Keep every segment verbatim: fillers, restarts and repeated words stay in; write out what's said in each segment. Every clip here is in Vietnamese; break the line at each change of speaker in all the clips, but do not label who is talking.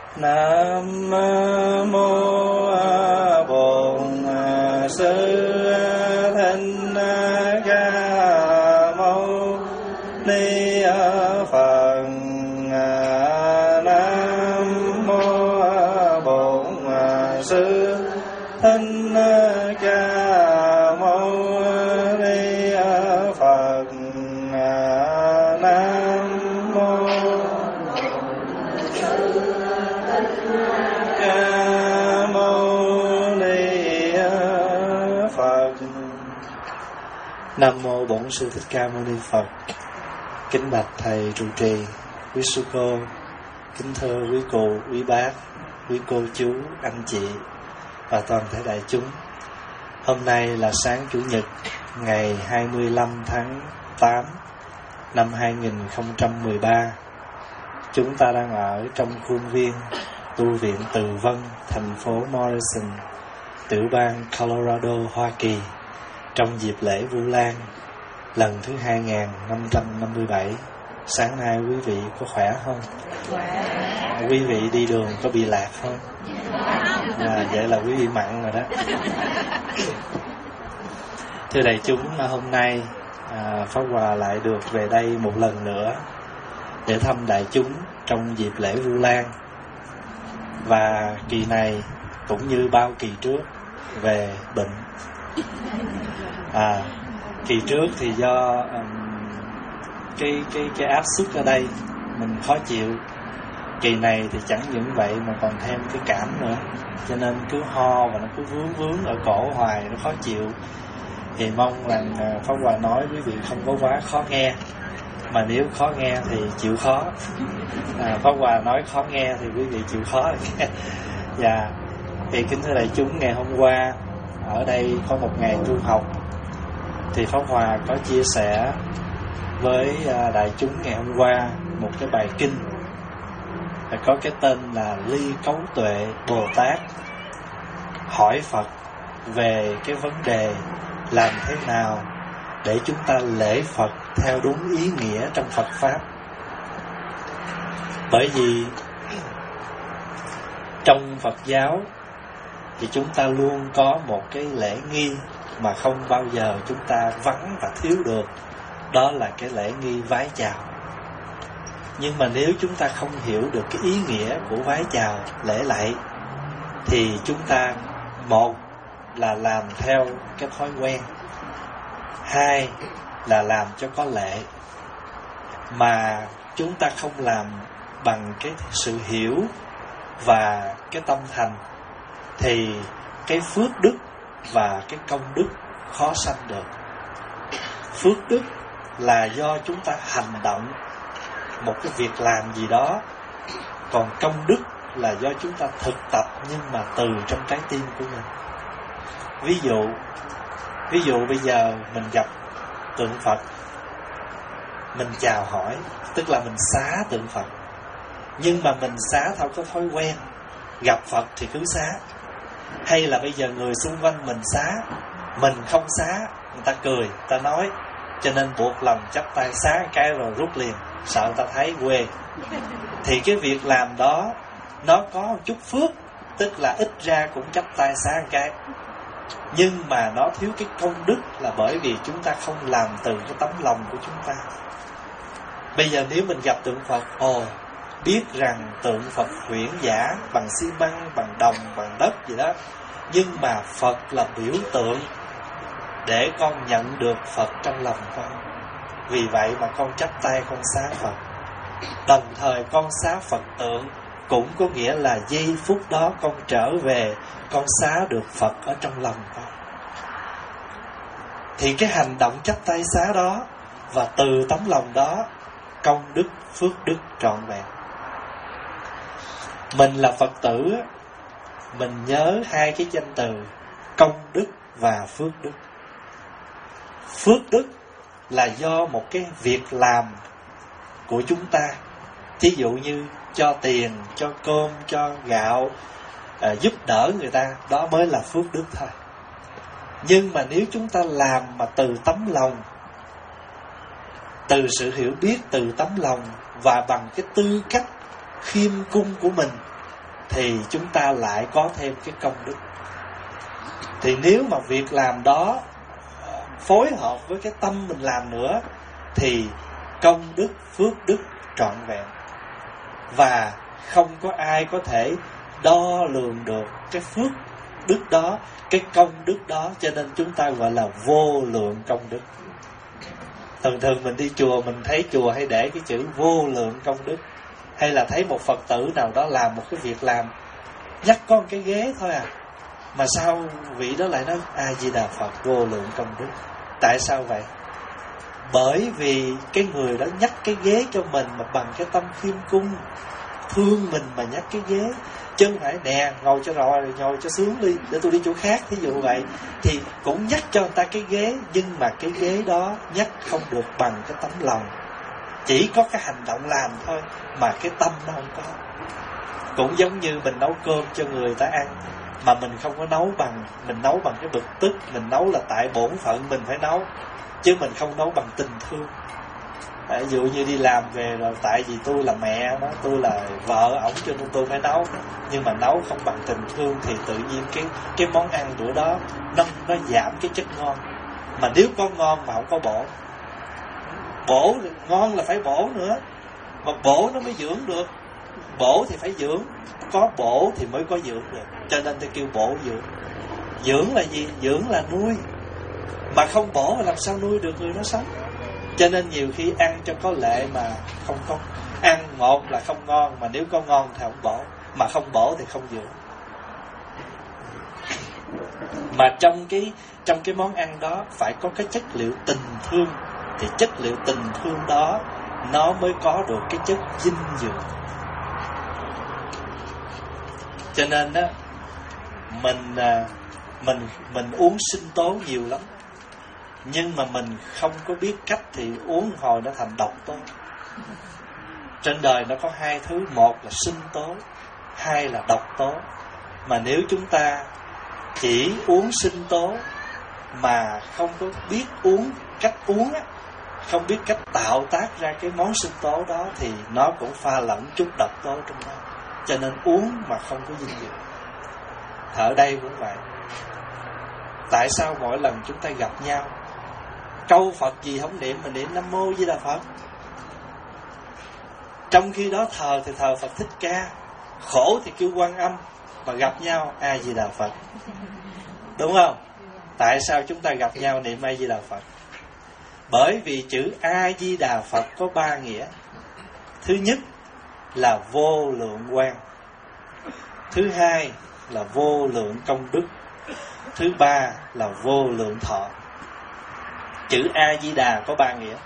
Nam mô Bổn Sư Thích Ca Mâu Ni Phật. Nam mô Bổn Sư Thích Ca Mâu Ni Phật. Nam mô Ca Mâu Ni Phật. Nam mô Bổn Sư Thích Ca Mâu Ni Phật. Kính bạch thầy trụ trì, quý sư cô, kính thưa quý cụ, quý bác, quý cô chú, anh chị và toàn thể đại chúng. Hôm nay là sáng Chủ nhật ngày hai mươi lăm tháng tám năm hai nghìn không trăm mười ba. Chúng ta đang ở trong khuôn viên tu viện Từ Vân, thành phố Morrison, tiểu bang Colorado, Hoa Kỳ, trong dịp lễ Vu Lan lần thứ hai nghìn năm trăm năm mươi bảy. Sáng nay quý vị có khỏe không? Quý vị đi đường có bị lạc không? À, vậy là quý vị mặn rồi đó. Thưa đại chúng, hôm nay à, Pháp Hòa lại được về đây một lần nữa để thăm đại chúng trong dịp lễ Vu Lan. Và kỳ này cũng như bao kỳ trước về bệnh. À, kỳ trước thì do um, cái cái cái áp suất ở đây mình khó chịu. Kỳ này thì chẳng những vậy mà còn thêm cái cảm nữa, cho nên cứ ho và nó cứ vướng vướng ở cổ hoài, nó khó chịu. Thì mong rằng Pháp Hòa nói quý vị không có quá khó nghe, mà nếu khó nghe thì chịu khó. à, Pháp Hòa nói khó nghe thì quý vị chịu khó. Dạ, thì kính thưa đại chúng, ngày hôm qua ở đây có một ngày tu học, thì Pháp Hòa có chia sẻ với đại chúng ngày hôm qua một cái bài kinh có cái tên là Ly Cấu Tuệ Bồ Tát hỏi Phật về cái vấn đề làm thế nào để chúng ta lễ Phật theo đúng ý nghĩa trong Phật Pháp. Bởi vì trong Phật giáo thì chúng ta luôn có một cái lễ nghi mà không bao giờ chúng ta vắng và thiếu được, đó là cái lễ nghi vái chào. Nhưng mà nếu chúng ta không hiểu được cái ý nghĩa của vái chào, lễ lạy, thì chúng ta, một là làm theo cái thói quen, hai là làm cho có lệ, mà chúng ta không làm bằng cái sự hiểu và cái tâm thành, thì cái phước đức và cái công đức khó sanh được. Phước đức là do chúng ta hành động một cái việc làm gì đó, còn công đức là do chúng ta thực tập nhưng mà từ trong trái tim của mình. Ví dụ Ví dụ bây giờ mình gặp tượng Phật, mình chào hỏi, tức là mình xá tượng Phật. Nhưng mà mình xá theo cái thói quen, gặp Phật thì cứ xá. Hay là bây giờ người xung quanh mình xá, mình không xá, người ta cười, người ta nói, cho nên buộc lòng chắp tay xá cái rồi rút liền, sợ người ta thấy quê. Thì cái việc làm đó nó có một chút phước, tức là ít ra cũng chắp tay xá cái, nhưng mà nó thiếu cái công đức, là bởi vì chúng ta không làm từ cái tấm lòng của chúng ta. Bây giờ nếu mình gặp tượng Phật, ồ, biết rằng tượng Phật huyễn giả, bằng xi măng, bằng đồng, bằng đất gì đó, nhưng mà Phật là biểu tượng để con nhận được Phật trong lòng con. Vì vậy mà con chắp tay con xá Phật. Đồng thời con xá Phật tượng cũng có nghĩa là giây phút đó con trở về, con xá được Phật ở trong lòng con. Thì cái hành động chắp tay xá đó và từ tấm lòng đó, công đức, phước đức trọn vẹn. Mình là Phật tử, mình nhớ hai cái danh từ công đức và phước đức. Phước đức là do một cái việc làm của chúng ta. Thí dụ như cho tiền, cho cơm, cho gạo, à, giúp đỡ người ta, đó mới là phước đức thôi. Nhưng mà nếu chúng ta làm mà từ tấm lòng, từ sự hiểu biết, từ tấm lòng và bằng cái tư cách khiêm cung của mình, thì chúng ta lại có thêm cái công đức. Thì nếu mà việc làm đó phối hợp với cái tâm mình làm nữa thì công đức, phước đức trọn vẹn. Và không có ai có thể đo lường được cái phước đức đó, cái công đức đó. Cho nên chúng ta gọi là vô lượng công đức. Thường thường mình đi chùa, mình thấy chùa hay để cái chữ vô lượng công đức. Hay là thấy một Phật tử nào đó làm một cái việc làm, nhắc có một cái ghế thôi à, mà sao vị đó lại nói A Di Đà Phật vô lượng công đức. Tại sao vậy? Bởi vì cái người đó nhắc cái ghế cho mình mà bằng cái tâm khiêm cung, thương mình mà nhắc cái ghế, chứ không phải nè ngồi cho rồi ngồi cho sướng đi để tôi đi chỗ khác. Thí dụ vậy thì cũng nhắc cho người ta cái ghế, nhưng mà cái ghế đó nhắc không được bằng cái tấm lòng. Chỉ có cái hành động làm thôi mà cái tâm nó không có. Cũng giống như mình nấu cơm cho người ta ăn mà mình không có nấu bằng, mình nấu bằng cái bực tức, mình nấu là tại bổn phận mình phải nấu, chứ mình không nấu bằng tình thương. Ví dụ như đi làm về rồi tại vì tôi là mẹ đó, tôi là vợ ổng cho nên tôi phải nấu, nhưng mà nấu không bằng tình thương thì tự nhiên cái cái món ăn bữa đó nó nó giảm cái chất ngon. Mà nếu có ngon mà không có bổ, bổ ngon là phải bổ nữa, mà bổ nó mới dưỡng được. Bổ thì phải dưỡng, có bổ thì mới có dưỡng được. Cho nên tôi kêu bổ dưỡng. Dưỡng là gì? Dưỡng là nuôi. Mà không bổ thì làm sao nuôi được người nó sống. Cho nên nhiều khi ăn cho có lệ mà không có. Ăn một là không ngon, mà nếu có ngon thì không bổ, mà không bổ thì không dưỡng. Mà trong cái trong cái món ăn đó phải có cái chất liệu tình thương, thì chất liệu tình thương đó nó mới có được cái chất dinh dưỡng. Cho nên đó mình mình mình uống sinh tố nhiều lắm, nhưng mà mình không có biết cách thì uống hồi nó thành độc tố. Trên đời nó có hai thứ, một là sinh tố, hai là độc tố. Mà nếu chúng ta chỉ uống sinh tố mà không có biết uống cách uống á, không biết cách tạo tác ra cái món sinh tố đó thì nó cũng pha lẫn chút độc tố trong đó. Cho nên uống mà không có dinh dưỡng. Ở đây cũng vậy. Tại sao mỗi lần chúng ta gặp nhau, câu Phật gì không niệm mà niệm Nam Mô Di Đà Phật? Trong khi đó thờ thì thờ Phật Thích Ca, khổ thì kêu Quan Âm, mà gặp nhau A Di Đà Phật. Đúng không? Tại sao chúng ta gặp nhau niệm A Di Đà Phật? Bởi vì chữ A Di Đà Phật có ba nghĩa. Thứ nhất là vô lượng quang, thứ hai là vô lượng công đức, thứ ba là vô lượng thọ. Chữ A Di Đà có ba nghĩa.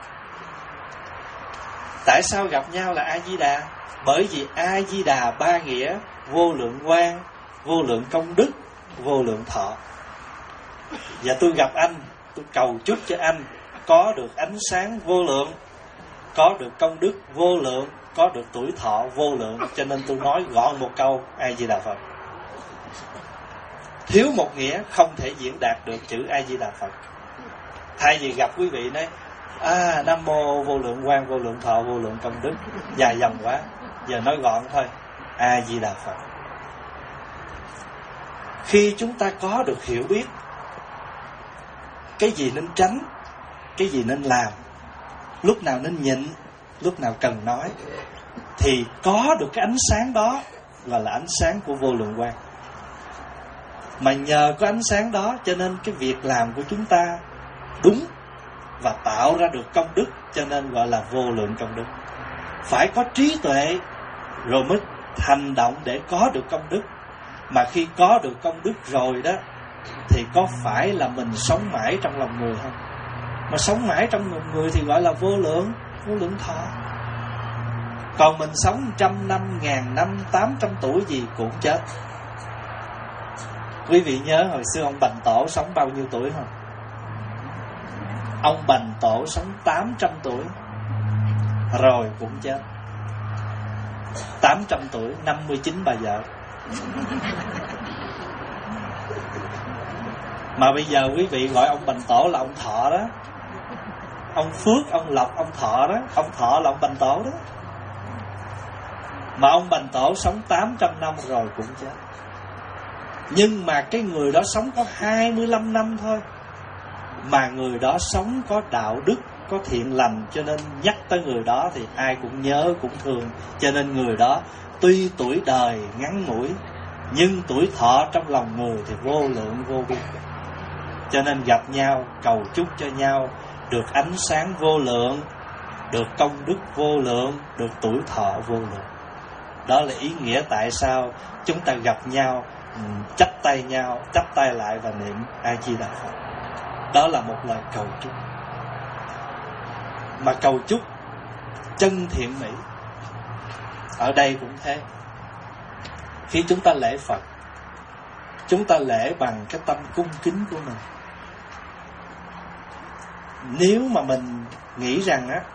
Tại sao gặp nhau là A Di Đà? Bởi vì A Di Đà ba nghĩa: vô lượng quang, vô lượng công đức, vô lượng thọ. Và tôi gặp anh, tôi cầu chúc cho anh có được ánh sáng vô lượng, có được công đức vô lượng, có được tuổi thọ vô lượng. Cho nên tôi nói gọn một câu A Di Đà Phật. Thiếu một nghĩa không thể diễn đạt được chữ A Di Đà Phật. Thay vì gặp quý vị nói à Nam Mô vô lượng quang, vô lượng thọ, vô lượng công đức, dài dòng quá, giờ nói gọn thôi, A Di Đà Phật. Khi chúng ta có được hiểu biết cái gì nên tránh, cái gì nên làm, lúc nào nên nhịn, lúc nào cần nói, thì có được cái ánh sáng đó gọi là ánh sáng của vô lượng quang. Mà nhờ có ánh sáng đó cho nên cái việc làm của chúng ta đúng và tạo ra được công đức, cho nên gọi là vô lượng công đức. Phải có trí tuệ rồi mới hành động để có được công đức. Mà khi có được công đức rồi đó thì có phải là mình sống mãi trong lòng người không? Mà sống mãi trong lòng người thì gọi là vô lượng, vô lượng thọ. Còn mình sống trăm năm, ngàn năm, tám trăm tuổi gì cũng chết. Quý vị nhớ hồi xưa ông Bành Tổ sống bao nhiêu tuổi không? Ông Bành Tổ sống tám trăm tuổi rồi cũng chết. Tám trăm tuổi, năm mươi chín bà vợ. Mà bây giờ quý vị gọi ông Bành Tổ là ông Thọ đó. Ông Phước, ông Lộc, ông Thọ đó. Ông Thọ là ông Bành Tổ đó. Mà ông Bành Tổ sống tám trăm năm rồi cũng chết. Nhưng mà cái người đó sống có hai mươi lăm năm thôi, mà người đó sống có đạo đức, có thiện lành, cho nên nhắc tới người đó thì ai cũng nhớ, cũng thương. Cho nên người đó tuy tuổi đời ngắn ngủi, nhưng tuổi thọ trong lòng người thì vô lượng vô biên. Cho nên gặp nhau cầu chúc cho nhau được ánh sáng vô lượng, được công đức vô lượng, được tuổi thọ vô lượng. Đó là ý nghĩa tại sao chúng ta gặp nhau, chắp tay nhau, chắp tay lại và niệm A Di Đà Phật. Đó là một lời cầu chúc. Mà cầu chúc chân thiện mỹ. Ở đây cũng thế. Khi chúng ta lễ Phật, chúng ta lễ bằng cái tâm cung kính của mình. Nếu mà mình nghĩ rằng á,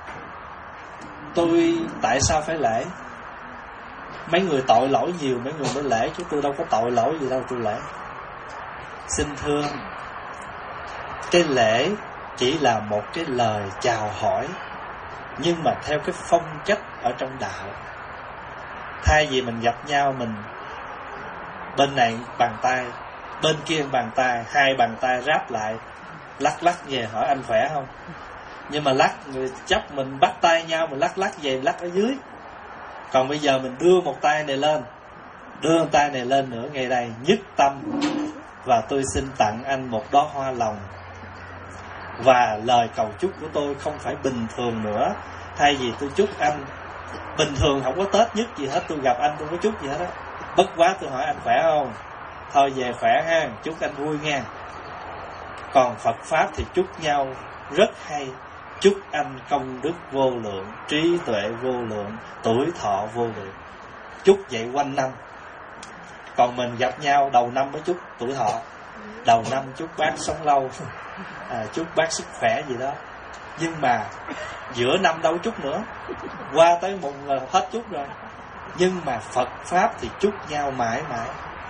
tôi tại sao phải lễ? Mấy người tội lỗi nhiều, mấy người mới lễ, chứ tôi đâu có tội lỗi gì đâu tôi lễ. Xin thưa, cái lễ chỉ là một cái lời chào hỏi, nhưng mà theo cái phong cách ở trong đạo. Thay vì mình gặp nhau, mình bên này bàn tay, bên kia bàn tay, hai bàn tay ráp lại, lắc lắc về hỏi anh khỏe không. Nhưng mà lắc, người chấp mình bắt tay nhau, mình lắc lắc về, lắc ở dưới. Còn bây giờ mình đưa một tay này lên, đưa một tay này lên nữa, ngay đây nhất tâm, và tôi xin tặng anh một đóa hoa lòng. Và lời cầu chúc của tôi không phải bình thường nữa. Thay vì tôi chúc anh, bình thường không có Tết nhất gì hết, tôi gặp anh tôi không có chúc gì hết á. Bất quá tôi hỏi anh khỏe không, thôi về khỏe ha, chúc anh vui nha. Còn Phật Pháp thì chúc nhau rất hay. Chúc anh công đức vô lượng, trí tuệ vô lượng, tuổi thọ vô lượng. Chúc vậy quanh năm. Còn mình gặp nhau đầu năm mới chúc tuổi thọ, đầu năm chúc bác sống lâu, à, chúc bác sức khỏe gì đó. Nhưng mà giữa năm đâu chúc nữa, qua tới một là hết chúc rồi. Nhưng mà Phật Pháp thì chúc nhau mãi mãi,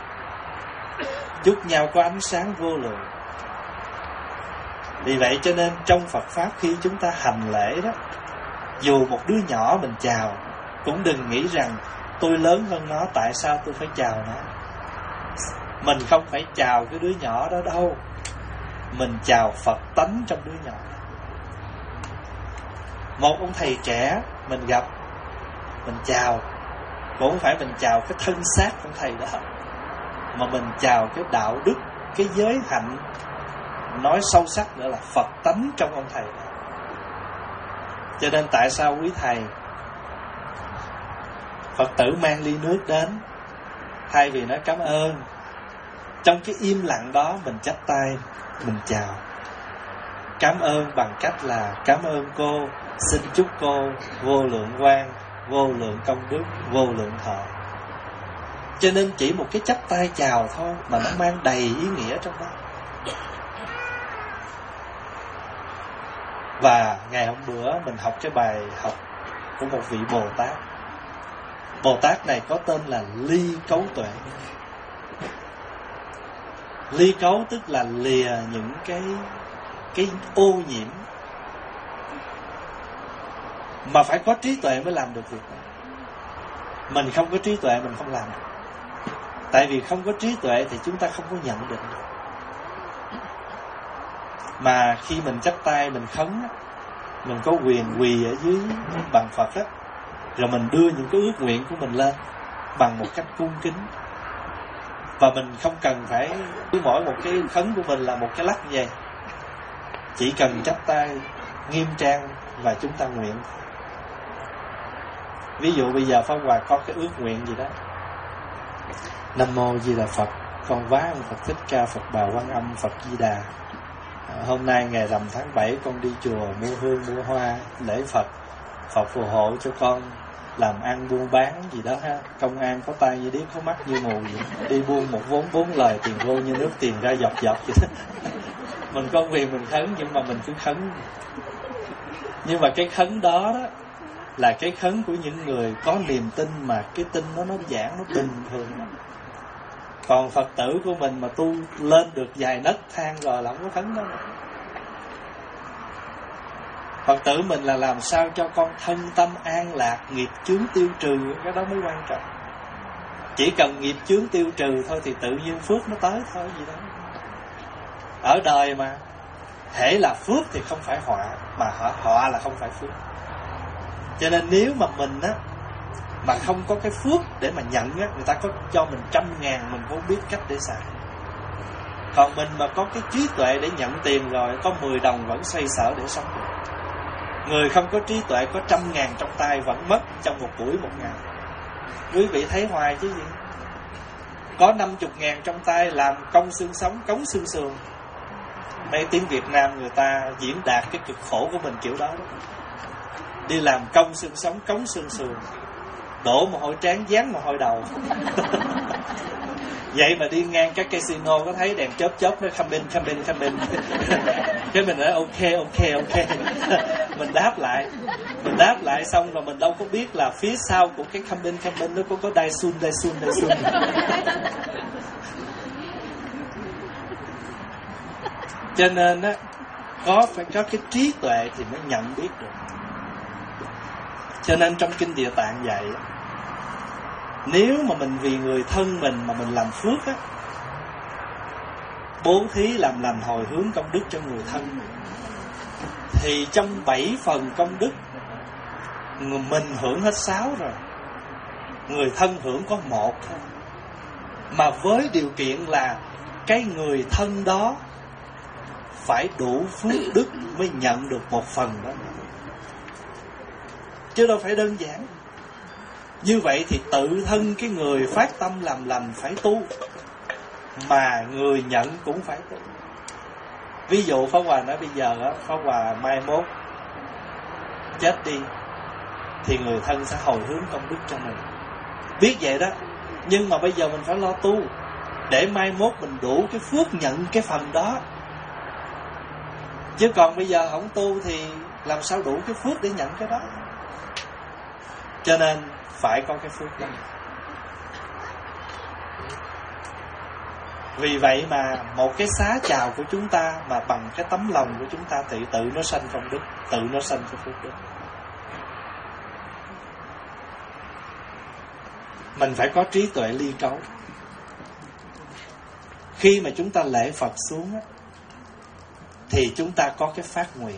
chúc nhau có ánh sáng vô lượng. Vì vậy cho nên trong Phật Pháp khi chúng ta hành lễ đó, dù một đứa nhỏ mình chào, cũng đừng nghĩ rằng tôi lớn hơn nó, tại sao tôi phải chào nó. Mình không phải chào cái đứa nhỏ đó đâu, mình chào Phật tánh trong đứa nhỏ. Một ông thầy trẻ mình gặp, mình chào, cũng không phải mình chào cái thân xác của thầy đó, mà mình chào cái đạo đức, cái giới hạnh, nói sâu sắc nữa là Phật tánh trong ông thầy đó. Cho nên tại sao quý thầy, Phật tử mang ly nước đến, thay vì nói cảm ơn, trong cái im lặng đó mình chắp tay, mình chào. Cảm ơn bằng cách là cảm ơn cô, xin chúc cô vô lượng quang, vô lượng công đức, vô lượng thọ. Cho nên chỉ một cái chắp tay chào thôi mà nó mang đầy ý nghĩa trong đó. Và ngày hôm bữa mình học cái bài học của một vị Bồ Tát. Bồ Tát này có tên là Ly Cấu Tuệ. Ly cấu tức là lìa những cái cái ô nhiễm, mà phải có trí tuệ mới làm được việc đó. Mình không có trí tuệ mình không làm được. Tại vì không có trí tuệ thì chúng ta không có nhận định được. Mà khi mình chắp tay mình khấn, mình có quyền quỳ ở dưới bàn Phật á, rồi mình đưa những cái ước nguyện của mình lên bằng một cách cung kính. Và mình không cần phải cứ mỗi một cái khấn của mình là một cái lắc như vậy. Chỉ cần chắp tay nghiêm trang và chúng ta nguyện. Ví dụ bây giờ Pháp Hòa có cái ước nguyện gì đó, Nam Mô Di Đà Phật, con vái ông Phật Thích Ca, Phật Bà Quan Âm, Phật Di Đà. à, Hôm nay ngày rằm tháng bảy con đi chùa mua hương mua hoa lễ Phật. Phật phù hộ cho con làm ăn buôn bán gì đó ha, công an có tay như điếc có mắt như mù gì. Đi buôn một vốn bốn lời, tiền vô như nước, tiền ra giọt giọt vậy đó. Mình có quyền mình khấn, nhưng mà mình cứ khấn. Nhưng mà cái khấn đó đó là cái khấn của những người có niềm tin, mà cái tin nó nó giảng nó bình thường. Còn Phật tử của mình mà tu lên được vài nấc thang rồi là không có khấn đó. Phật tử mình là làm sao cho con thân tâm an lạc, nghiệp chướng tiêu trừ, cái đó mới quan trọng. Chỉ cần nghiệp chướng tiêu trừ thôi thì tự nhiên phước nó tới thôi, gì đó. Ở đời mà hễ là phước thì không phải họa, mà họa là không phải phước. Cho nên nếu mà mình á mà không có cái phước để mà nhận á, người ta có cho mình trăm ngàn mình không biết cách để xài. Còn mình mà có cái trí tuệ để nhận tiền rồi, có mười đồng vẫn xoay sở để sống được. Người không có trí tuệ có trăm ngàn trong tay vẫn mất trong một buổi một ngày. Quý vị thấy hoài chứ gì. Có năm chục ngàn trong tay làm công xương sống, cống xương sườn. Mấy tiếng Việt Nam người ta diễn đạt cái cực khổ của mình kiểu đó, đó. Đi làm công xương sống, cống xương sườn, đổ mồ hôi trán, dán mồ hôi đầu. Vậy mà đi ngang các casino có thấy đèn chớp chớp nó come in, come in, come in. Cái mình nói ok, ok, ok. Mình đáp lại. Mình đáp lại xong rồi mình đâu có biết là phía sau của cái come in, come in nó có có đai sun, đai sun, đai sun. Cho nên á, có phải có cái trí tuệ thì mới nhận biết được. Cho nên trong Kinh Địa Tạng dạy, nếu mà mình vì người thân mình mà mình làm phước á, bố thí làm lành hồi hướng công đức cho người thân, thì trong bảy phần công đức mình hưởng hết sáu rồi, người thân hưởng có một thôi. Mà với điều kiện là cái người thân đó phải đủ phước đức mới nhận được một phần đó, chứ đâu phải đơn giản. Như vậy thì tự thân cái người phát tâm làm lành phải tu, mà người nhận cũng phải tu. Ví dụ Pháp Hòa nói bây giờ á, Pháp Hòa mai mốt chết đi thì người thân sẽ hồi hướng công đức cho mình, biết vậy đó. Nhưng mà bây giờ mình phải lo tu để mai mốt mình đủ cái phước nhận cái phần đó. Chứ còn bây giờ không tu thì làm sao đủ cái phước để nhận cái đó. Cho nên phải có cái phước đó. Vì vậy mà một cái xá chào của chúng ta mà bằng cái tấm lòng của chúng ta thì tự nó sanh công đức, tự nó sanh cái phước đức. Mình phải có trí tuệ ly cấu. Khi mà chúng ta lễ Phật xuống á, thì chúng ta có cái phát nguyện.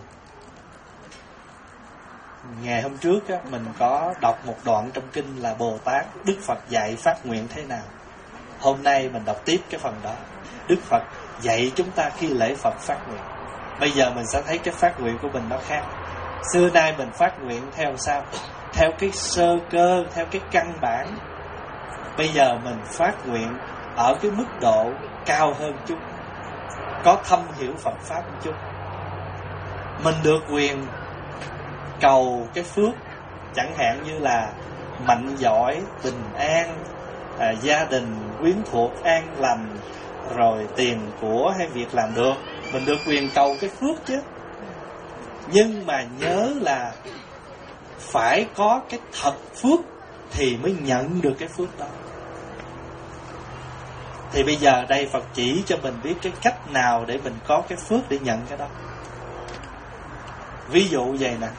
Ngày hôm trước á, mình có đọc một đoạn trong kinh là Bồ Tát Đức Phật dạy phát nguyện thế nào. Hôm nay mình đọc tiếp cái phần đó. Đức Phật dạy chúng ta khi lễ Phật phát nguyện. Bây giờ mình sẽ thấy cái phát nguyện của mình nó khác. Xưa nay mình phát nguyện theo sao? Theo cái sơ cơ, theo cái căn bản. Bây giờ mình phát nguyện ở cái mức độ cao hơn chút, có thâm hiểu Phật Pháp một chút. Mình được quyền cầu cái phước, chẳng hạn như là mạnh giỏi, bình an, à, gia đình quyến thuộc an lành, rồi tiền của hay việc làm được. Mình được quyền cầu cái phước chứ. Nhưng mà nhớ là phải có cái thật phước thì mới nhận được cái phước đó. Thì bây giờ đây Phật chỉ cho mình biết cái cách nào để mình có cái phước để nhận cái đó. Ví dụ vậy nè,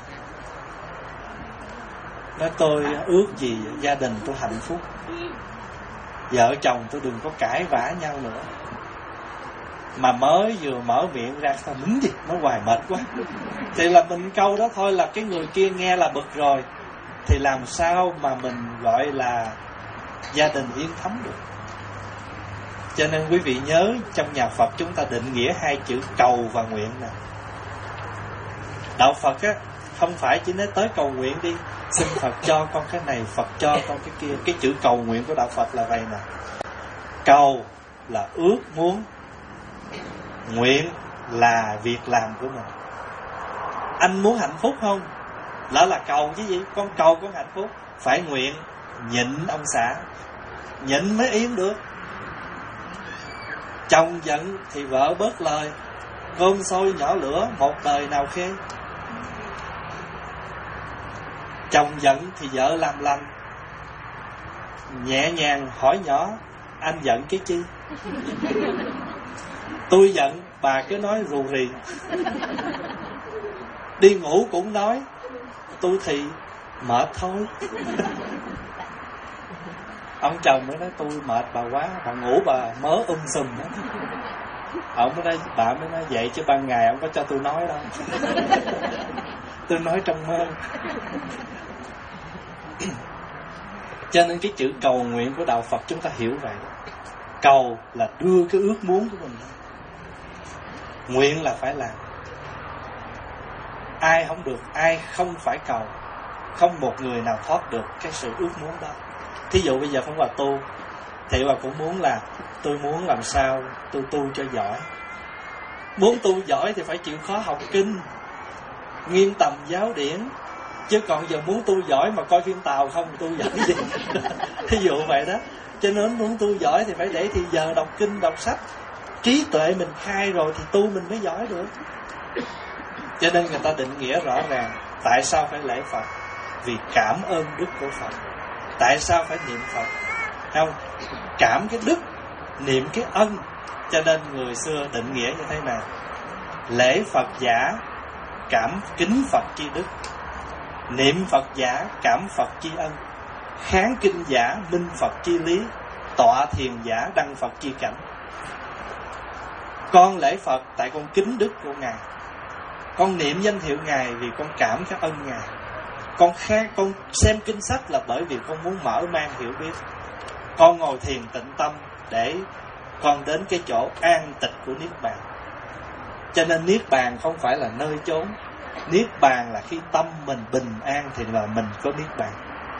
nói tôi ước gì gia đình tôi hạnh phúc, vợ chồng tôi đừng có cãi vã nhau nữa. Mà mới vừa mở miệng ra sao nín đi, nó hoài mệt quá. Thì là mình câu đó thôi là cái người kia nghe là bực rồi. Thì làm sao mà mình gọi là gia đình yên thấm được. Cho nên quý vị nhớ, trong nhà Phật chúng ta định nghĩa hai chữ cầu và nguyện nè. Đạo Phật á, không phải chỉ nói tới cầu nguyện đi, xin Phật cho con cái này, Phật cho con cái kia. Cái chữ cầu nguyện của Đạo Phật là vậy nè. Cầu là ước muốn, nguyện là việc làm của mình. Anh muốn hạnh phúc không? Đó là cầu chứ gì. Con cầu con hạnh phúc, phải nguyện nhịn ông xã, nhịn mới yên được. Chồng giận thì vợ bớt lời, cơm sôi nhỏ lửa, một đời nào khê. Chồng giận thì vợ làm lành, nhẹ nhàng hỏi nhỏ, anh giận cái chi? Tôi giận, bà cứ nói rù rì. Đi ngủ cũng nói tôi thì mệt thôi. Ông chồng mới nói tôi mệt bà quá, bà ngủ bà mớ um sùm đó. Ông mới nói, bà mới nói vậy chứ ban ngày ông có cho tôi nói đâu. Tôi nói trong mơ. Cho nên cái chữ cầu nguyện của đạo Phật chúng ta hiểu vậy. Cầu là đưa cái ước muốn của mình. Nguyện là phải làm. Ai không được, ai không phải cầu, không một người nào thoát được cái sự ước muốn đó. Thí dụ bây giờ Pháp Hòa tu, thì Hòa cũng muốn là tôi muốn làm sao tôi tu cho giỏi. Muốn tu giỏi thì phải chịu khó học kinh, nghiên tầm giáo điển. Chứ còn giờ muốn tu giỏi mà coi phim Tàu không tu giỏi gì. Thí dụ vậy đó. Cho nên muốn tu giỏi thì phải để thì giờ đọc kinh, đọc sách. Trí tuệ mình khai rồi thì tu mình mới giỏi được. Cho nên người ta định nghĩa rõ ràng. Tại sao phải lễ Phật? Vì cảm ơn đức của Phật. Tại sao phải niệm Phật? Không? Cảm cái đức, niệm cái ân. Cho nên người xưa định nghĩa như thế nào? Lễ Phật giả, cảm kính Phật chi đức. Niệm Phật giả, cảm Phật chi ân. Kháng kinh giả, minh Phật chi lý. Tọa thiền giả, đăng Phật chi cảnh. Con lễ Phật tại con kính đức của Ngài. Con niệm danh hiệu Ngài vì con cảm cái ân Ngài. Con kháng, con xem kinh sách là bởi vì con muốn mở mang hiểu biết. Con ngồi thiền tịnh tâm để con đến cái chỗ an tịch của Niết Bàn. Cho nên Niết Bàn không phải là nơi chốn. Niết Bàn là khi tâm mình bình an thì là mình có Niết Bàn.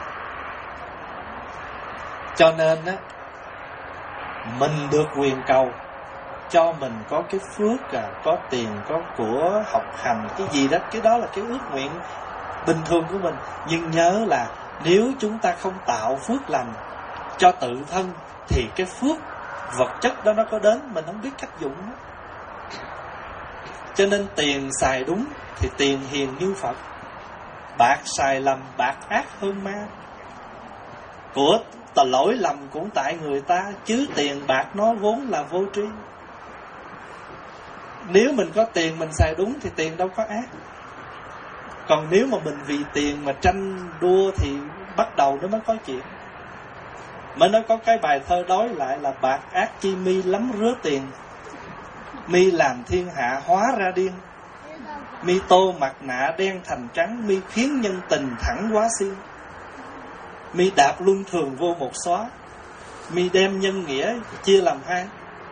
Cho nên á, mình được quyền cầu cho mình có cái phước, à, có tiền, có của, học hành, cái gì đó. Cái đó là cái ước nguyện bình thường của mình. Nhưng nhớ là nếu chúng ta không tạo phước lành cho tự thân thì cái phước vật chất đó nó có đến, mình không biết cách dụng đó. Cho nên tiền xài đúng thì tiền hiền như Phật. Bạc xài lầm, bạc ác hơn ma. Của tà lỗi lầm cũng tại người ta, chứ tiền bạc nó vốn là vô tri. Nếu mình có tiền mình xài đúng thì tiền đâu có ác. Còn nếu mà mình vì tiền mà tranh đua thì bắt đầu nó mới có chuyện. Mới nói có cái bài thơ đối lại là bạc ác chi mi lắm rứa tiền. Mi làm thiên hạ hóa ra điên. Mi tô mặt nạ đen thành trắng. Mi khiến nhân tình thẳng quá xiên. Mi đạp luân thường vô một xóa. Mi đem nhân nghĩa chia làm hai.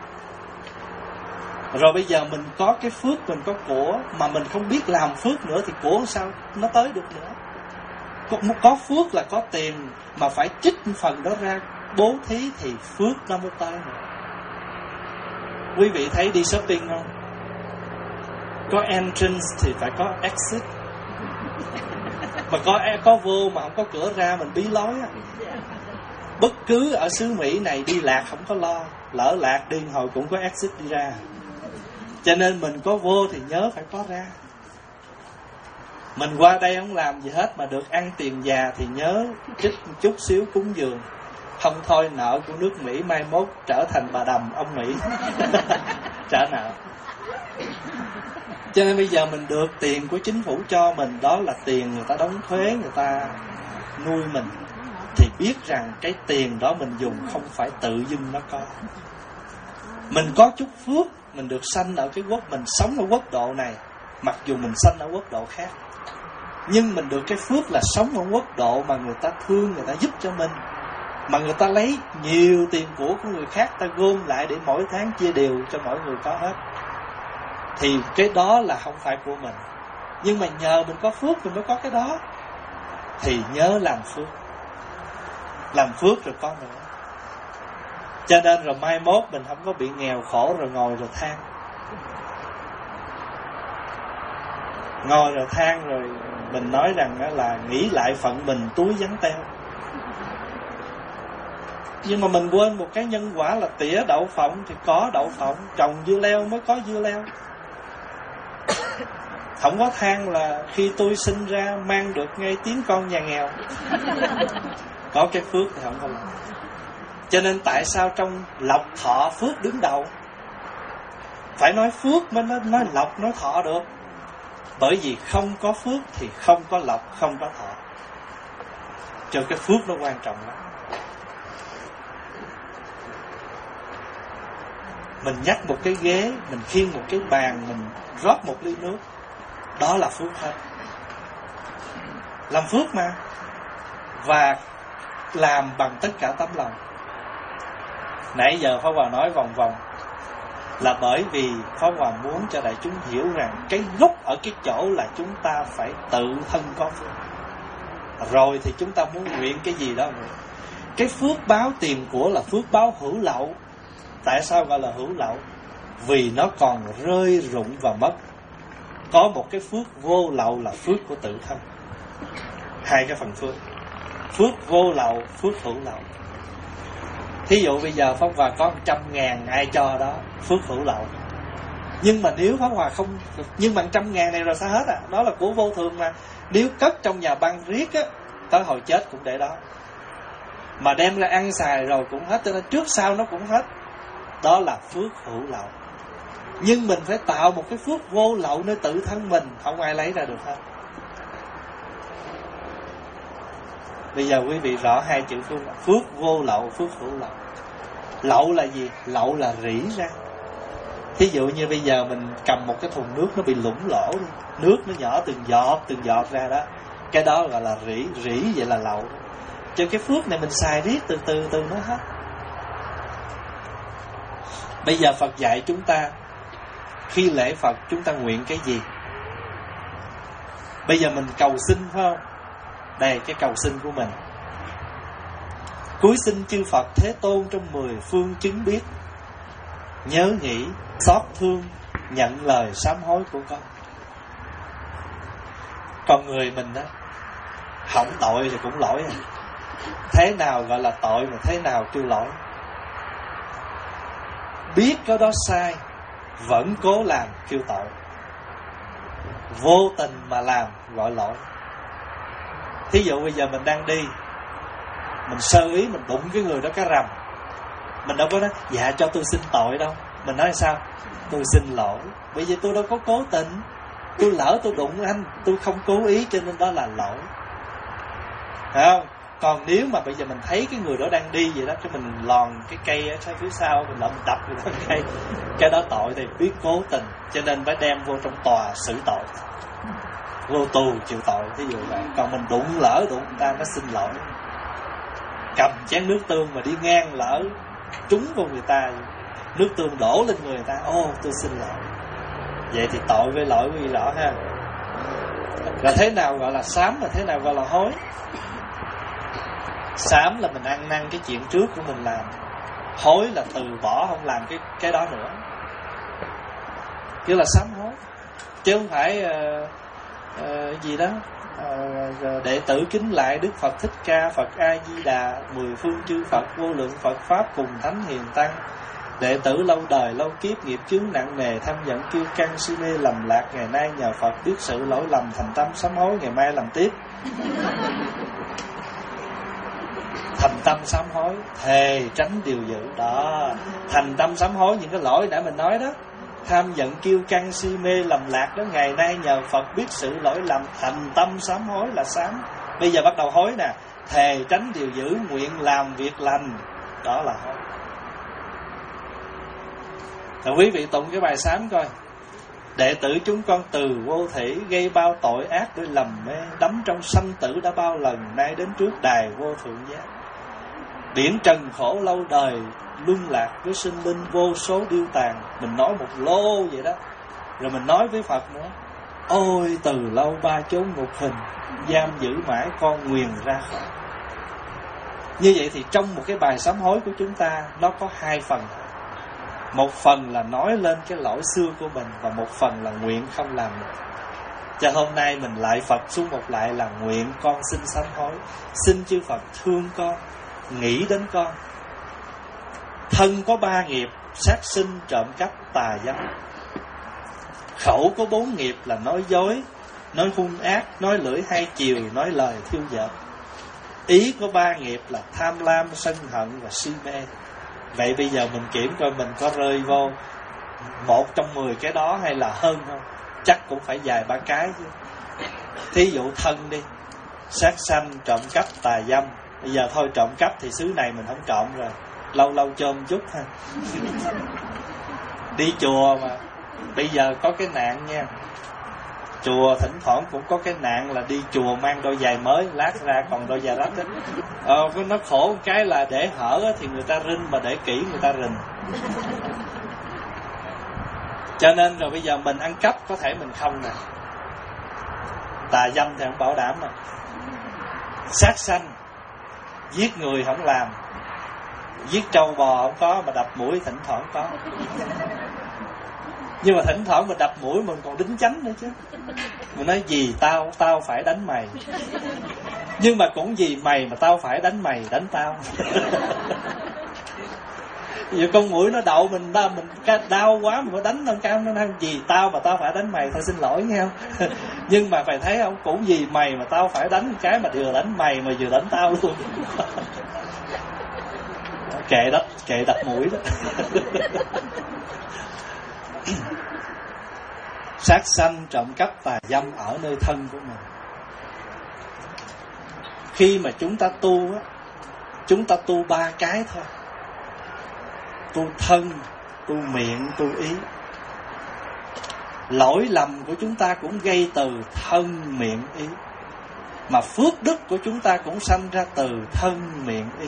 Rồi bây giờ mình có cái phước, mình có của mà mình không biết làm phước nữa thì của sao nó tới được nữa. Có, có phước là có tiền mà phải trích phần đó ra bố thí thì phước nó mới tới nữa. Quý vị thấy đi shopping không? Có entrance thì phải có exit. Mà có có vô mà không có cửa ra mình bí lối á. Bất cứ ở xứ Mỹ này đi lạc không có lo, lỡ lạc đi hồi cũng có exit đi ra. Cho nên mình có vô thì nhớ phải có ra. Mình qua đây không làm gì hết mà được ăn tiền già thì nhớ trích một chút xíu cúng dường. Không thôi nợ của nước Mỹ mai mốt trở thành bà đầm ông Mỹ. Trả nợ. Cho nên bây giờ mình được tiền của chính phủ cho mình, đó là tiền người ta đóng thuế, người ta nuôi mình, thì biết rằng cái tiền đó mình dùng không phải tự dưng nó có. Mình có chút phước, mình được sanh ở cái quốc, mình sống ở quốc độ này, mặc dù mình sanh ở quốc độ khác, nhưng mình được cái phước là sống ở quốc độ mà người ta thương, người ta giúp cho mình, mà người ta lấy nhiều tiền của của người khác ta gom lại để mỗi tháng chia đều cho mỗi người có hết. Thì cái đó là không phải của mình, nhưng mà nhờ mình có phước mình mới có cái đó. Thì nhớ làm phước, làm phước rồi có nữa. Cho nên rồi mai mốt mình không có bị nghèo khổ rồi ngồi rồi than. Ngồi rồi than rồi mình nói rằng là nghĩ lại phận mình túi vắng teo. Nhưng mà mình quên một cái nhân quả là tỉa đậu phộng thì có đậu phộng, trồng dưa leo mới có dưa leo. Không có than là khi tôi sinh ra mang được ngay tiếng con nhà nghèo. Có cái phước thì không có làm. Cho nên tại sao trong lộc thọ phước đứng đầu? Phải nói phước mới nói, nói lộc nói thọ được. Bởi vì không có phước thì không có lộc, không có thọ. Cho cái phước nó quan trọng lắm. Mình nhắc một cái ghế, mình khiêng một cái bàn, mình rót một ly nước, đó là phước hết. Làm phước mà. Và làm bằng tất cả tấm lòng. Nãy giờ Pháp Hòa nói vòng vòng là bởi vì Pháp Hòa muốn cho đại chúng hiểu rằng cái gốc ở cái chỗ là chúng ta phải tự thân có phước. Rồi thì chúng ta muốn nguyện cái gì đó nữa. Cái phước báo tiền của là phước báo hữu lậu. Tại sao gọi là hữu lậu? Vì nó còn rơi rụng và mất. Có một cái phước vô lậu là phước của tự thân. Hai cái phần phước. Phước vô lậu, phước hữu lậu. Thí dụ bây giờ Pháp Hòa có một trăm ngàn ai cho đó, phước hữu lậu. Nhưng mà nếu Pháp Hòa không, nhưng mà trăm ngàn này rồi sao hết à? Đó là của vô thường mà. Nếu cất trong nhà băng riết á, tới hồi chết cũng để đó. Mà đem ra ăn xài rồi cũng hết, cho nên trước sau nó cũng hết. Đó là phước hữu lậu. Nhưng mình phải tạo một cái phước vô lậu nơi tự thân mình, không ai lấy ra được hết. Bây giờ quý vị rõ hai chữ phước. Phước vô lậu, phước hữu lậu. Lậu là gì? Lậu là rỉ ra. Thí dụ như bây giờ mình cầm một cái thùng nước nó bị lủng lỗ đi, nước nó nhỏ từng giọt từng giọt ra đó, cái đó gọi là rỉ. Rỉ vậy là lậu. Cho cái phước này mình xài riết từ từ từ nó hết. Bây giờ Phật dạy chúng ta, khi lễ Phật chúng ta nguyện cái gì? Bây giờ mình cầu xin phải không? Đây cái cầu xin của mình. Cúi xin chư Phật Thế Tôn trong mười phương chứng biết, nhớ nghĩ, xót thương, nhận lời sám hối của con. Con người mình đó, hỏng tội thì cũng lỗi. Thế nào gọi là tội mà thế nào kêu lỗi? Biết có đó sai, vẫn cố làm kêu tội. Vô tình mà làm gọi lỗi. Thí dụ bây giờ mình đang đi, mình sơ ý mình đụng cái người đó cái rầm, mình đâu có nói dạ cho tôi xin tội đâu. Mình nói sao? Tôi xin lỗi. Bởi vì tôi đâu có cố tình. Tôi lỡ tôi đụng anh, tôi không cố ý, cho nên đó là lỗi. Phải không? Còn nếu mà bây giờ mình thấy cái người đó đang đi vậy đó, cái mình lòn cái cây ở phía sau, mình lỡ mình đập người đó cây, cái đó tội thì biết cố tình, cho nên phải đem vô trong tòa xử tội, vô tù chịu tội. Ví dụ vậy. Còn mình đụng lỡ đụng người ta, nó xin lỗi. Cầm chén nước tương mà đi ngang lỡ trúng vào người ta, nước tương đổ lên người ta, ô tôi xin lỗi. Vậy thì tội với lỗi ghi rõ ha. Là thế nào gọi là sám, là thế nào gọi là hối? Sám là mình ăn năn cái chuyện trước của mình làm. Hối là từ bỏ không làm cái cái đó nữa. Chứ là sám hối. Chứ không phải uh, uh, gì đó uh, đệ tử kính lại Đức Phật Thích Ca, Phật A Di Đà, mười phương chư Phật, vô lượng Phật Pháp cùng Thánh Hiền Tăng. Đệ tử lâu đời lâu kiếp nghiệp chướng nặng nề, tham giận kiêu căng si mê lầm lạc, ngày nay nhờ Phật biết sự lỗi lầm, thành tâm sám hối, ngày mai làm tiếp. Thành tâm sám hối, thề tránh điều dữ đó. Thành tâm sám hối những cái lỗi đã mình nói đó, tham giận kiêu căng si mê lầm lạc đó, ngày nay nhờ Phật biết sự lỗi lầm, thành tâm sám hối là sám. Bây giờ bắt đầu hối nè, thề tránh điều dữ, nguyện làm việc lành, đó là hối. Rồi quý vị tụng cái bài sám coi. Đệ tử chúng con từ vô thể gây bao tội ác để lầm mê, đắm trong sanh tử đã bao lần, nay đến trước đài vô thượng giác. Điển trần khổ lâu đời luân lạc với sinh linh vô số điêu tàn. Mình nói một lô vậy đó. Rồi mình nói với Phật nữa, ôi từ lâu ba chốn ngục hình, giam giữ mãi con nguyền ra khỏi. Như vậy thì trong một cái bài sám hối của chúng ta, nó có hai phần. Một phần là nói lên cái lỗi xưa của mình, và một phần là nguyện không làm nữa. Cho hôm nay mình lại Phật xuống một lại là nguyện con xin sám hối. Xin chư Phật thương con, nghĩ đến con. Thân có ba nghiệp: sát sinh, trộm cắp, tà dâm. Khẩu có bốn nghiệp là nói dối, nói hung ác, nói lưỡi hai chiều, nói lời thiêu dệt. Ý có ba nghiệp là tham lam, sân hận và si mê. Vậy bây giờ mình kiểm coi mình có rơi vô một trong mười cái đó hay là hơn không? chắc cũng phải vài ba cái chứ. Thí dụ thân đi, sát sanh, trộm cắp, tà dâm. Bây giờ thôi trộm cắp thì xứ này mình không trộm rồi, lâu lâu chôm chút ha. Đi chùa mà bây giờ có cái nạn nha, chùa thỉnh thoảng cũng có cái nạn là đi chùa mang đôi giày mới, lát ra còn đôi giày rách đó. Ờ, nó khổ một cái là để hở thì người ta rinh, mà để kỹ người ta rình. Cho nên rồi bây giờ mình ăn cắp có thể mình không nè, tà dâm thì không bảo đảm mà. Sát sanh, giết người không làm, giết trâu bò không có, mà đập mũi thỉnh thoảng có. Nhưng mà thỉnh thoảng mình đập mũi mình còn đính chánh nữa chứ. Mình nói gì tao, tao phải đánh mày. Nhưng mà cũng vì mày mà tao phải đánh mày, đánh tao. Vì con mũi nó đậu mình, đau, mình đau quá mình phải đánh lên cao. Nó nói gì tao mà tao phải đánh mày, tao xin lỗi nghe không. Nhưng mà phải thấy không, cũng vì mày mà tao phải đánh cái mà vừa đánh mày mà vừa đánh tao luôn. Kệ đất, kệ đập mũi đó. Sát sanh, trộm cắp, tà dâm ở nơi thân của mình. Khi mà chúng ta tu á, chúng ta tu ba cái thôi: tu thân, tu miệng, tu ý. Lỗi lầm của chúng ta cũng gây từ thân, miệng, ý. Mà phước đức của chúng ta cũng sanh ra từ thân, miệng, ý.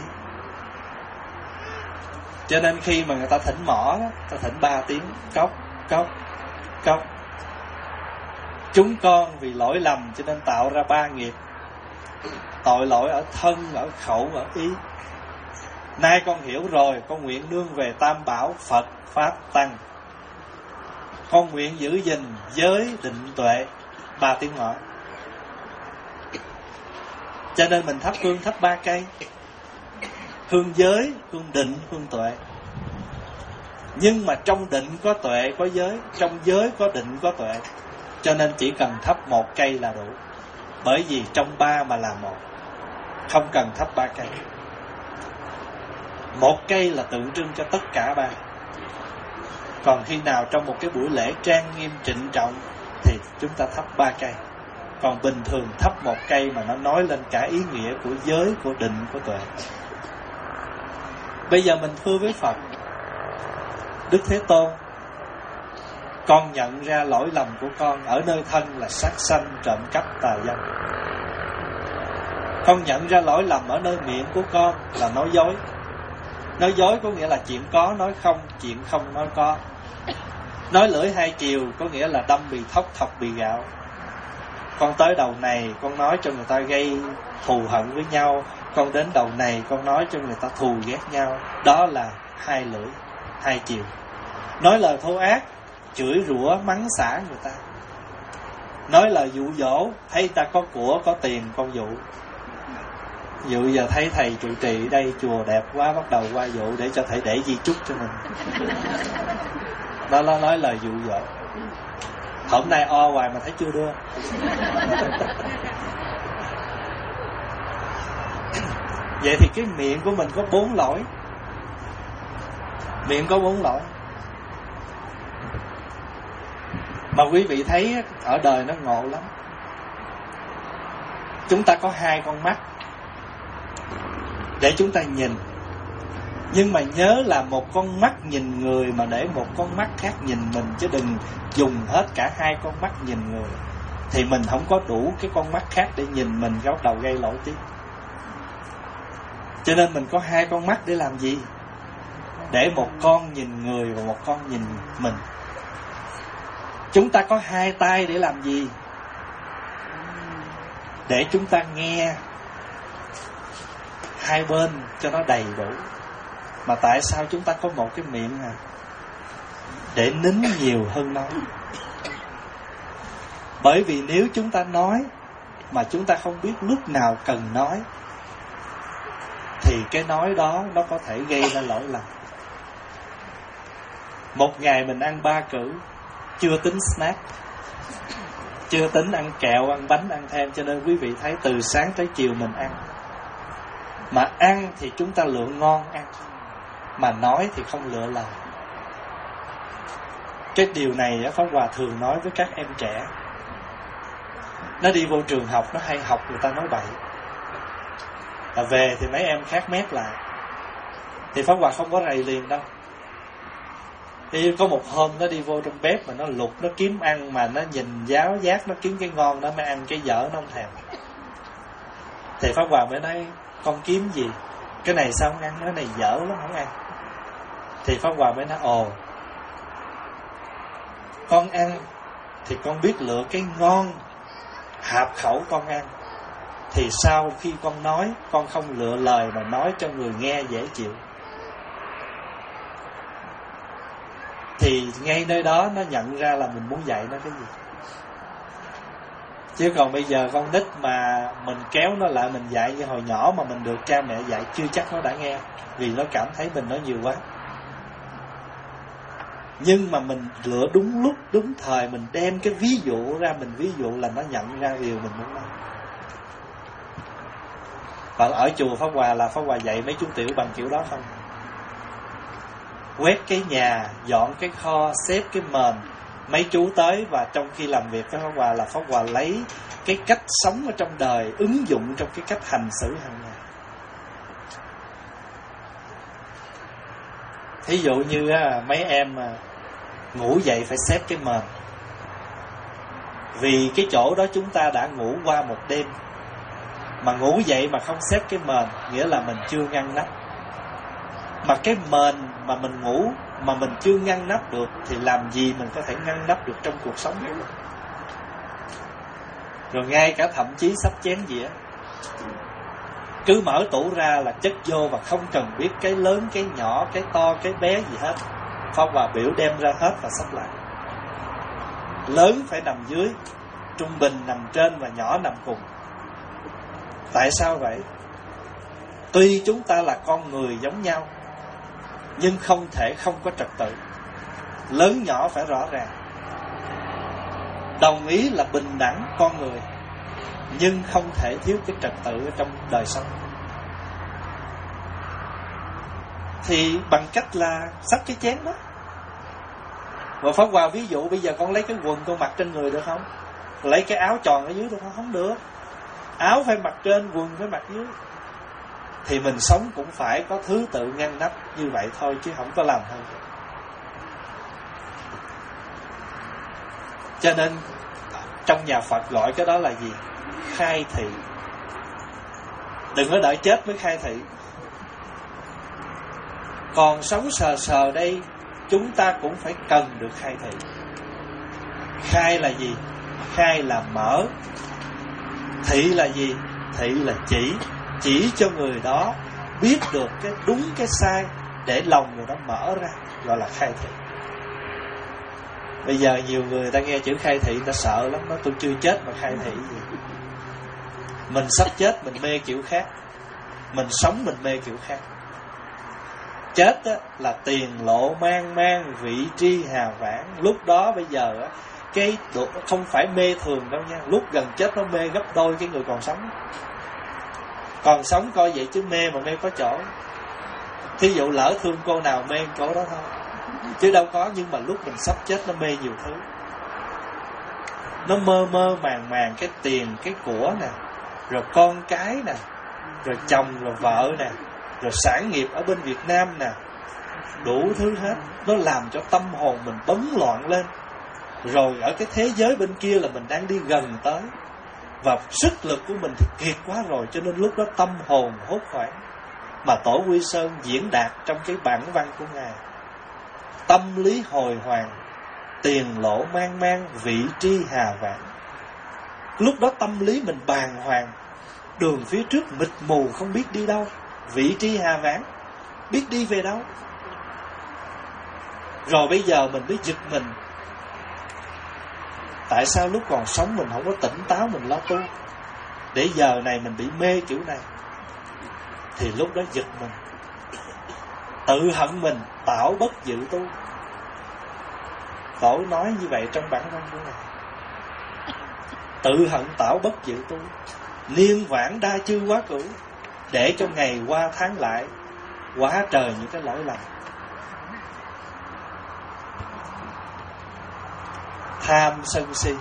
Cho nên khi mà người ta thỉnh mỏ, ta thỉnh ba tiếng cốc, cốc, cốc. Chúng con vì lỗi lầm cho nên tạo ra ba nghiệp: tội lỗi ở thân, ở khẩu, ở ý. Nay con hiểu rồi, con nguyện nương về Tam Bảo, Phật, Pháp, Tăng. Con nguyện giữ gìn giới, định, tuệ. Ba tiếng mỏ. Cho nên mình thắp hương thắp ba cây: hương giới, hương định, hương tuệ. Nhưng mà trong định có tuệ, có giới. Trong giới có định, có tuệ. Cho nên chỉ cần thắp một cây là đủ. Bởi vì trong ba mà là một, không cần thắp ba cây. Một cây là tượng trưng cho tất cả ba. Còn khi nào trong một cái buổi lễ trang nghiêm trịnh trọng thì chúng ta thắp ba cây. Còn bình thường thắp một cây mà nó nói lên cả ý nghĩa của giới, của định, của tuệ. Bây giờ mình thưa với Phật: Đức Thế Tôn, con nhận ra lỗi lầm của con ở nơi thân là sát sanh, trộm cắp, tà dâm. Con nhận ra lỗi lầm ở nơi miệng của con là nói dối. Nói dối có nghĩa là chuyện có nói không, chuyện không nói có. Nói lưỡi hai chiều có nghĩa là đâm bì thóc, thọc bì gạo. Con tới đầu này con nói cho người ta gây thù hận với nhau, con đến đầu này con nói cho người ta thù ghét nhau. Đó là hai lưỡi, hai chiều. Nói lời thô ác, chửi rủa, mắng xả người ta. Nói lời dụ dỗ, thấy ta có của, có tiền con dụ. Dụ giờ thấy thầy trụ trì đây chùa đẹp quá, bắt đầu qua dụ để cho thầy để di chúc cho mình. Đó là nói lời dụ dỗ. Hôm nay o hoài mà thấy chưa đưa. Vậy thì cái miệng của mình có bốn lỗi. Miệng có bốn lỗi. Mà quý vị thấy ở đời nó ngộ lắm. Chúng ta có hai con mắt để chúng ta nhìn. Nhưng mà nhớ là một con mắt nhìn người mà để một con mắt khác nhìn mình, chứ đừng dùng hết cả hai con mắt nhìn người. Thì mình không có đủ cái con mắt khác để nhìn mình, bắt đầu gây lỗi tiếp. Cho nên mình có hai con mắt để làm gì? Để một con nhìn người và một con nhìn mình. Chúng ta có hai tai để làm gì? Để chúng ta nghe hai bên cho nó đầy đủ. Mà tại sao chúng ta có một cái miệng à? Để nín nhiều hơn nói. Bởi vì nếu chúng ta nói mà chúng ta không biết lúc nào cần nói, thì cái nói đó nó có thể gây ra lỗi lầm. Một ngày mình ăn ba cữ, chưa tính snack, chưa tính ăn kẹo, ăn bánh, ăn thêm. Cho nên quý vị thấy từ sáng tới chiều mình ăn. Mà ăn thì chúng ta lựa ngon ăn, mà nói thì không lựa lời. Cái điều này Pháp Hòa thường nói với các em trẻ. Nó đi vô trường học, nó hay học người ta nói bậy, là về thì mấy em khác mét lại. Thì Pháp Hòa không có rầy liền đâu. Thì có một hôm nó đi vô trong bếp mà nó lục, nó kiếm ăn, mà nó nhìn giáo giác, nó kiếm cái ngon nó mới ăn, cái dở nó không thèm. Thì Pháp Hòa mới nói, con kiếm gì? Cái này sao không ăn? Cái này dở lắm không ăn. Thì Pháp Hòa mới nói, ồ, con ăn thì con biết lựa cái ngon hợp khẩu con ăn. Thì sau khi con nói, con không lựa lời mà nói cho người nghe dễ chịu. Thì ngay nơi đó nó nhận ra là mình muốn dạy nó cái gì. Chứ còn bây giờ con nít mà mình kéo nó lại mình dạy như hồi nhỏ mà mình được cha mẹ dạy, chưa chắc nó đã nghe, vì nó cảm thấy mình nói nhiều quá. Nhưng mà mình lựa đúng lúc, đúng thời, mình đem cái ví dụ ra, mình ví dụ là nó nhận ra điều mình muốn nói. Còn ở chùa Pháp Hòa là Pháp Hòa dạy mấy chú tiểu bằng kiểu đó không. Quét cái nhà, dọn cái kho, xếp cái mền. Mấy chú tới và trong khi làm việc với Pháp Hòa là Pháp Hòa lấy cái cách sống ở trong đời, ứng dụng trong cái cách hành xử hàng ngày. Thí dụ như mấy em ngủ dậy phải xếp cái mền. Vì cái chỗ đó chúng ta đã ngủ qua một đêm, mà ngủ dậy mà không xếp cái mền nghĩa là mình chưa ngăn nắp. Mà cái mền mà mình ngủ mà mình chưa ngăn nắp được thì làm gì mình có thể ngăn nắp được trong cuộc sống của mình. Rồi ngay cả thậm chí sắp chén dĩa, cứ mở tủ ra là chất vô và không cần biết cái lớn, cái nhỏ, cái to, cái bé gì hết. Pháp Hòa biểu đem ra hết và sắp lại. Lớn phải nằm dưới, trung bình nằm trên và nhỏ nằm cùng. Tại sao vậy? Tuy chúng ta là con người giống nhau, nhưng không thể không có trật tự. Lớn nhỏ phải rõ ràng. Đồng ý là bình đẳng con người, nhưng không thể thiếu cái trật tự trong đời sống. Thì bằng cách là sắp cái chén đó. Và Pháp Hòa ví dụ bây giờ con lấy cái quần con mặc trên người được không? Lấy cái áo tròn ở dưới được không? Không được. Áo phải mặc trên, quần phải mặc dưới. Thì mình sống cũng phải có thứ tự ngăn nắp như vậy thôi, chứ không có làm hơn. Cho nên trong nhà Phật gọi cái đó là gì? Khai thị. Đừng có đợi chết mới khai thị. Còn sống sờ sờ đây, chúng ta cũng phải cần được khai thị. Khai là gì? Khai là mở. Thị là gì? Thị là chỉ. Chỉ cho người đó biết được cái đúng cái sai, để lòng người đó mở ra, gọi là khai thị. Bây giờ nhiều người ta nghe chữ khai thị ta sợ lắm, nói tôi chưa chết mà khai thị gì. Mình sắp chết mình mê kiểu khác, mình sống mình mê kiểu khác. Chết á, là tiền lộ mang mang, vị tri hà vãng. Lúc đó bây giờ á, cái độ, không phải mê thường đâu nha. Lúc gần chết nó mê gấp đôi cái người còn sống. Còn sống coi vậy chứ mê mà mê có chỗ. Thí dụ lỡ thương cô nào mê chỗ đó thôi, chứ đâu có. Nhưng mà lúc mình sắp chết nó mê nhiều thứ. Nó mơ mơ màng màng cái tiền, cái của nè, rồi con cái nè, rồi chồng, rồi vợ nè, rồi sản nghiệp ở bên Việt Nam nè, đủ thứ hết. Nó làm cho tâm hồn mình bấn loạn lên. Rồi ở cái thế giới bên kia là mình đang đi gần tới, và sức lực của mình thì kiệt quá rồi, cho nên lúc đó tâm hồn hốt hoảng. Mà Tổ Quy Sơn diễn đạt trong cái bản văn của Ngài: tâm lý hồi hoàng, tiền lộ mang mang, vị tri hà vãng. Lúc đó tâm lý mình bàng hoàng, đường phía trước mịt mù không biết đi đâu. Vị tri hà vãng, biết đi về đâu. Rồi bây giờ mình mới giật mình, tại sao lúc còn sống mình không có tỉnh táo mình lo tu, để giờ này mình bị mê kiểu này. Thì lúc đó giật mình, tự hận mình, tạo bất dự tu. Tổ nói như vậy trong bản văn của Ngài. Tự hận tạo bất dự tu, niên vãng đa chư quá cửu, để cho ngày qua tháng lại, quá trời những cái lỗi lầm. tham sân si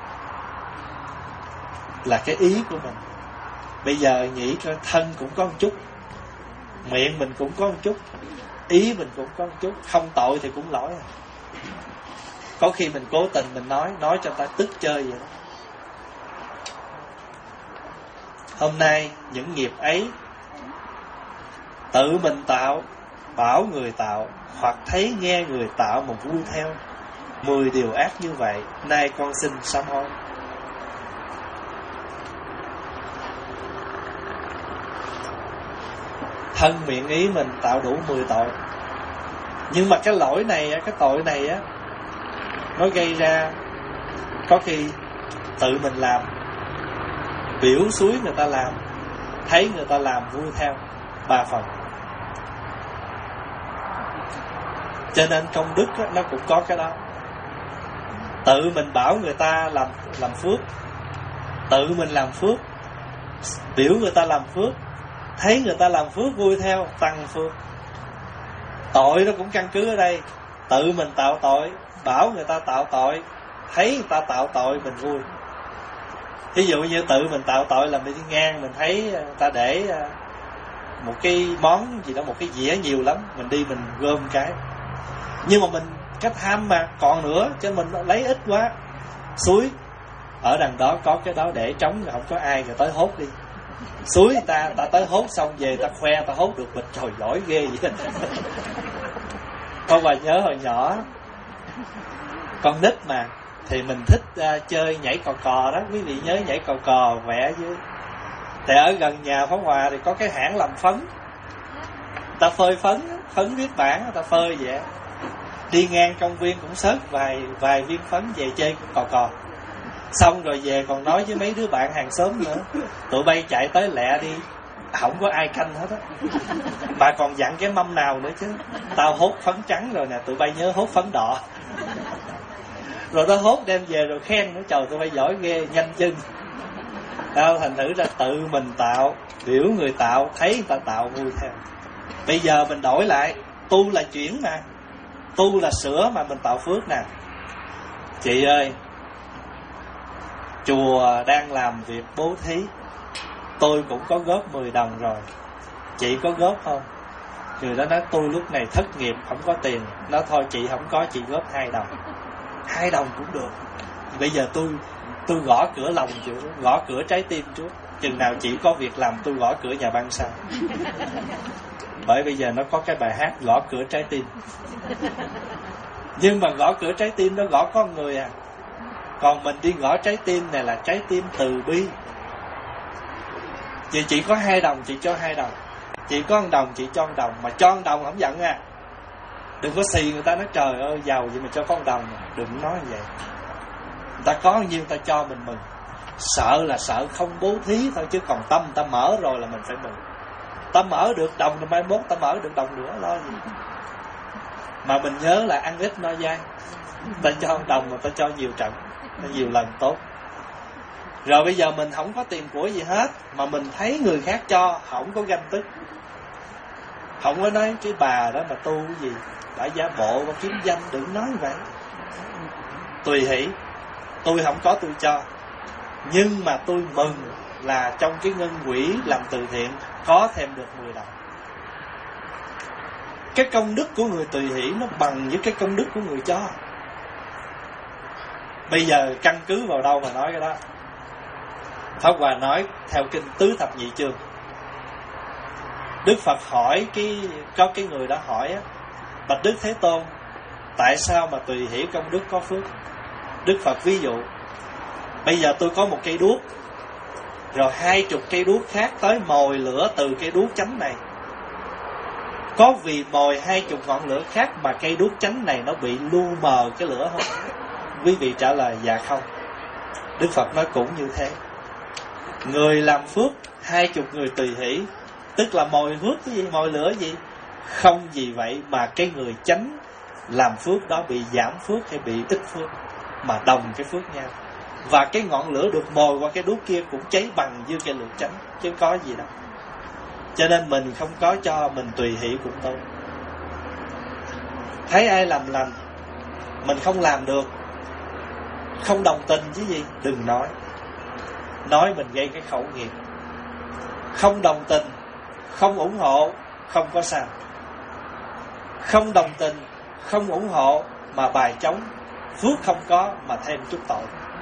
là cái ý của mình. Bây giờ nghĩ coi, thân cũng có một chút, miệng mình cũng có một chút, ý mình cũng có một chút, không tội thì cũng lỗi. Có khi mình cố tình mình nói nói cho người ta tức chơi vậy đó. Hôm nay những nghiệp ấy tự mình tạo, bảo người tạo, hoặc thấy nghe người tạo mà vui theo, mười điều ác như vậy, nay con xin sám hối. Thân miệng ý mình tạo đủ mười tội. Nhưng mà cái lỗi này, cái tội này á, nó gây ra có khi tự mình làm, biểu xúi người ta làm, thấy người ta làm vui theo, ba phần. Cho nên công đức á, nó cũng có cái đó. Tự mình bảo người ta làm làm phước, tự mình làm phước, biểu người ta làm phước, thấy người ta làm phước vui theo, tăng phước. Tội nó cũng căn cứ ở đây. Tự mình tạo tội, bảo người ta tạo tội, thấy người ta tạo tội, mình vui. Ví dụ như tự mình tạo tội là mình đi ngang, mình thấy người ta để một cái món gì đó, một cái dĩa nhiều lắm, mình đi mình gom cái. Nhưng mà mình cái tham mà còn nữa, cho mình lấy ít quá, xúi ở đằng đó có cái đó để trống, không có ai, người tới hốt đi. Xúi người ta, ta tới hốt xong về ta khoe ta hốt được bịch, trời giỏi ghê vậy. Con bà nhớ hồi nhỏ con nít mà, thì mình thích uh, chơi nhảy cò cò đó. Quý vị nhớ nhảy cò cò vẽ dưới. Thì ở gần nhà Pháp Hòa thì có cái hãng làm phấn, ta phơi phấn, phấn viết bản, ta phơi vậy. Đi ngang công viên cũng xớt vài vài viên phấn về chơi cò cò. Xong rồi về còn nói với mấy đứa bạn hàng xóm nữa, tụi bay chạy tới lẹ đi, không có ai canh hết á. Mà còn dặn cái mâm nào nữa chứ, tao hốt phấn trắng rồi nè, tụi bay nhớ hốt phấn đỏ. Rồi nó hốt đem về rồi khen nữa, trời tụi bay giỏi ghê, nhanh chân. Tao thành thử ra tự mình tạo, biểu người tạo, thấy người ta tạo vui theo. Bây giờ mình đổi lại, tu là chuyển mà, tu là sửa mà mình tạo phước nè. Chị ơi, chùa đang làm việc bố thí, tôi cũng có góp mười đồng rồi, chị có góp không? Người đó nói tôi lúc này thất nghiệp, không có tiền. Nói thôi chị không có, chị góp hai đồng. Hai đồng cũng được. Bây giờ tôi tôi gõ cửa lòng chị, gõ cửa trái tim trước. Chừng nào chị có việc làm tôi gõ cửa nhà băng sau. Bởi bây giờ nó có cái bài hát gõ cửa trái tim. Nhưng mà gõ cửa trái tim nó gõ con người à. Còn mình đi gõ trái tim này là trái tim từ bi. Chị chỉ có hai đồng, chị cho hai đồng. Chị có một đồng, chị cho một đồng. Mà cho một đồng không giận à. Đừng có xì người ta nói trời ơi giàu vậy mà cho có một đồng. Đừng nói như vậy. Người ta có nhiêu ta cho mình mừng. Sợ là sợ không bố thí thôi, chứ còn tâm ta mở rồi là mình phải mừng. Ta mở được đồng rồi mai mốt ta mở được đồng nữa, lo gì. Mà mình nhớ là ăn ít no dai. Ta cho một đồng mà ta cho nhiều trận, nhiều lần tốt. Rồi bây giờ mình không có tiền của gì hết, mà mình thấy người khác cho, không có ganh tức. Không có nói cái bà đó mà tu cái gì, đã giả bộ và kiếm danh, đừng nói vậy. Tùy hỷ, tôi không có tôi cho. Nhưng mà tôi mừng là trong cái ngân quỹ làm từ thiện có thêm được mười đồng. Cái công đức của người tùy hỷ nó bằng với cái công đức của người cho. Bây giờ căn cứ vào đâu mà nói cái đó? Pháp Hòa nói theo kinh Tứ Thập Nhị Chương. Đức Phật hỏi cái có cái người đó hỏi á, bạch Đức Thế Tôn, tại sao mà tùy hỷ công đức có phước? Đức Phật ví dụ, bây giờ tôi có một cây đuốc, rồi hai chục cây đuốc khác tới mồi lửa từ cây đuốc chánh này. Có vì mồi hai chục ngọn lửa khác mà cây đuốc chánh này nó bị lu mờ cái lửa không? Quý vị trả lời dạ không. Đức Phật nói cũng như thế. Người làm phước, hai chục người tùy hỷ, tức là mồi phước cái gì, mồi lửa gì? Không gì vậy mà cái người chánh làm phước đó bị giảm phước hay bị ít phước, mà đồng cái phước nhau. Và cái ngọn lửa được mồi qua cái đuốc kia cũng cháy bằng như cái lửa chánh, chứ có gì đâu. Cho nên mình không có cho, mình tùy hỷ cũng tốt. Thấy ai làm lành, mình không làm được, Không đồng tình chứ gì, đừng nói. Nói mình gây cái khẩu nghiệp. Không đồng tình, không ủng hộ, không có sao. Không đồng tình, không ủng hộ mà bài chống, phước không có mà thêm chút tội.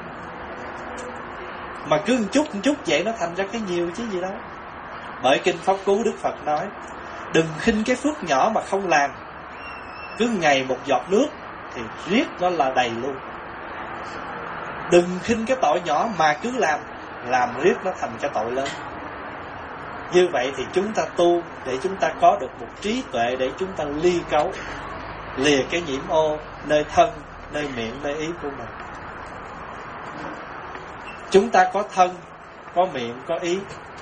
Mà cứ một chút một chút vậy nó thành ra cái nhiều chứ gì đó. Bởi Kinh Pháp Cú Đức Phật nói, đừng khinh cái phước nhỏ mà không làm. Cứ ngày một giọt nước thì riết nó là đầy luôn. Đừng khinh cái tội nhỏ mà cứ làm, làm riết nó thành cái tội lớn. Như vậy thì chúng ta tu để chúng ta có được một trí tuệ để chúng ta ly cấu, lìa cái nhiễm ô nơi thân, nơi miệng, nơi ý của mình. Chúng ta có thân, có miệng, có ý,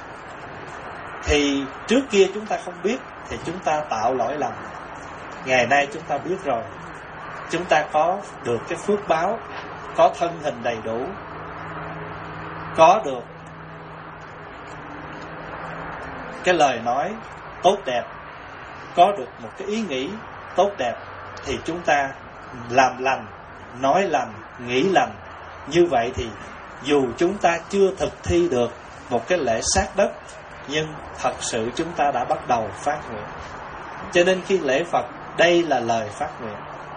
thì trước kia chúng ta không biết thì chúng ta tạo lỗi lầm. Ngày nay chúng ta biết rồi, chúng ta có được cái phước báo, có thân hình đầy đủ, có được cái lời nói tốt đẹp, có được một cái ý nghĩ tốt đẹp, thì chúng ta làm lành, nói lành, nghĩ lành. Như vậy thì dù chúng ta chưa thực thi được một cái lễ sát đất, nhưng thật sự chúng ta đã bắt đầu phát nguyện. Cho nên khi lễ Phật, đây là lời phát nguyện.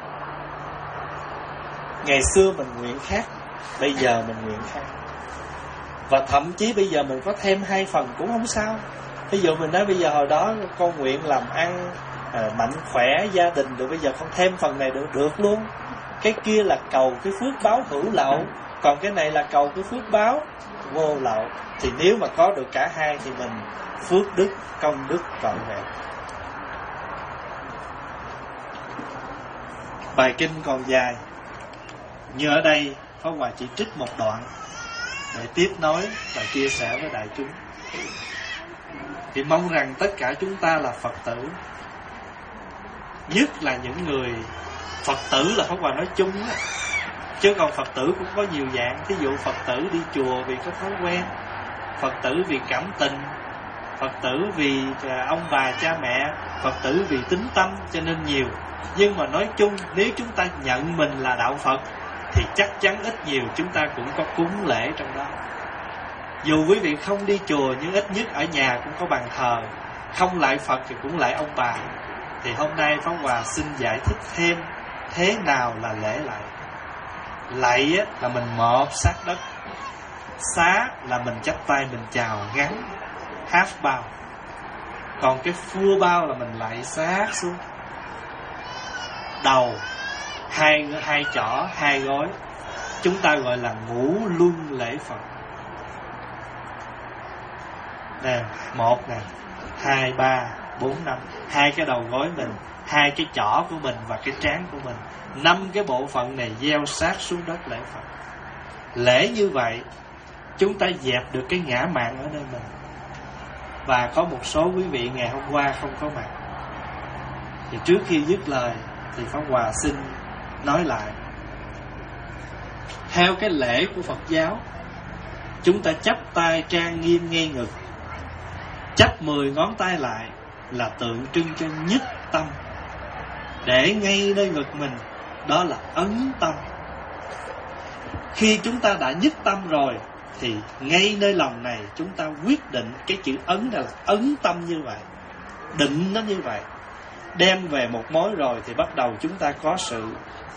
Ngày xưa mình nguyện khác, bây giờ mình nguyện khác. Và thậm chí bây giờ mình có thêm hai phần cũng không sao. Ví dụ mình nói bây giờ hồi đó con nguyện làm ăn à, mạnh khỏe, gia đình, rồi bây giờ con thêm phần này được, được luôn. Cái kia là cầu cái phước báo hữu lậu, còn cái này là cầu cái phước báo vô lậu. Thì nếu mà có được cả hai thì mình phước đức, công đức trọn vẹn. Bài kinh còn dài, như ở đây Pháp Hòa chỉ trích một đoạn để tiếp nối và chia sẻ với đại chúng. Thì mong rằng tất cả chúng ta là Phật tử, nhất là những người Phật tử là Pháp Hòa nói chung á, chứ còn Phật tử cũng có nhiều dạng. Ví dụ Phật tử đi chùa vì có thói quen, Phật tử vì cảm tình, Phật tử vì ông bà cha mẹ, Phật tử vì tín tâm, cho nên nhiều. Nhưng mà nói chung, nếu chúng ta nhận mình là đạo Phật thì chắc chắn ít nhiều chúng ta cũng có cúng lễ trong đó. Dù quý vị không đi chùa, nhưng ít nhất ở nhà cũng có bàn thờ, không lại Phật thì cũng lại ông bà. Thì hôm nay Pháp Hòa xin giải thích thêm thế nào là lễ lạy. Lạy là mình mọp sát đất, xá là mình chắp tay mình chào gắn half bao, còn cái full bao là mình lạy sát xuống. Đầu hai hai chỏ hai gối, chúng ta gọi là ngũ luân lễ Phật. Nè, một nè, hai, ba, bốn, năm, hai cái đầu gối mình, hai cái chỏ của mình và cái trán của mình, năm cái bộ phận này gieo sát xuống đất lễ Phật. Lễ như vậy chúng ta dẹp được cái ngã mạn ở nơi mình. Và có một số quý vị ngày hôm qua không có mặt, thì trước khi dứt lời thì Pháp Hòa xin nói lại. Theo cái lễ của Phật giáo, chúng ta chắp tay trang nghiêm ngay ngực, chắp mười ngón tay lại là tượng trưng cho nhất tâm. Để ngay nơi ngực mình, đó là ấn tâm. Khi chúng ta đã nhất tâm rồi thì ngay nơi lòng này chúng ta quyết định cái chữ ấn là ấn tâm như vậy, định nó như vậy. Đem về một mối rồi thì bắt đầu chúng ta có sự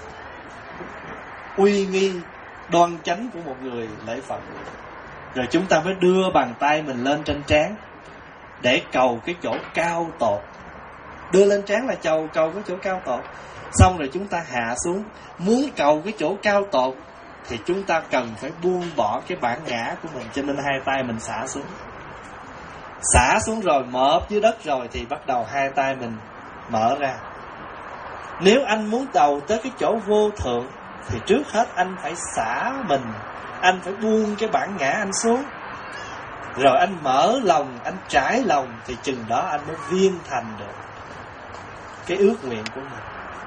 uy nghi đoan chánh của một người lễ Phật. Rồi chúng ta mới đưa bàn tay mình lên trên trán để cầu cái chỗ cao tột. Đưa lên trán là cầu cầu cái chỗ cao tột. Xong rồi chúng ta hạ xuống. Muốn cầu cái chỗ cao tột thì chúng ta cần phải buông bỏ cái bản ngã của mình, cho nên hai tay mình xả xuống. Xả xuống rồi mọp dưới đất rồi thì bắt đầu hai tay mình mở ra. Nếu anh muốn đầu tới cái chỗ vô thượng thì trước hết anh phải xả mình, anh phải buông cái bản ngã anh xuống. Rồi anh mở lòng, anh trải lòng thì chừng đó anh mới viên thành được cái ước nguyện của mình.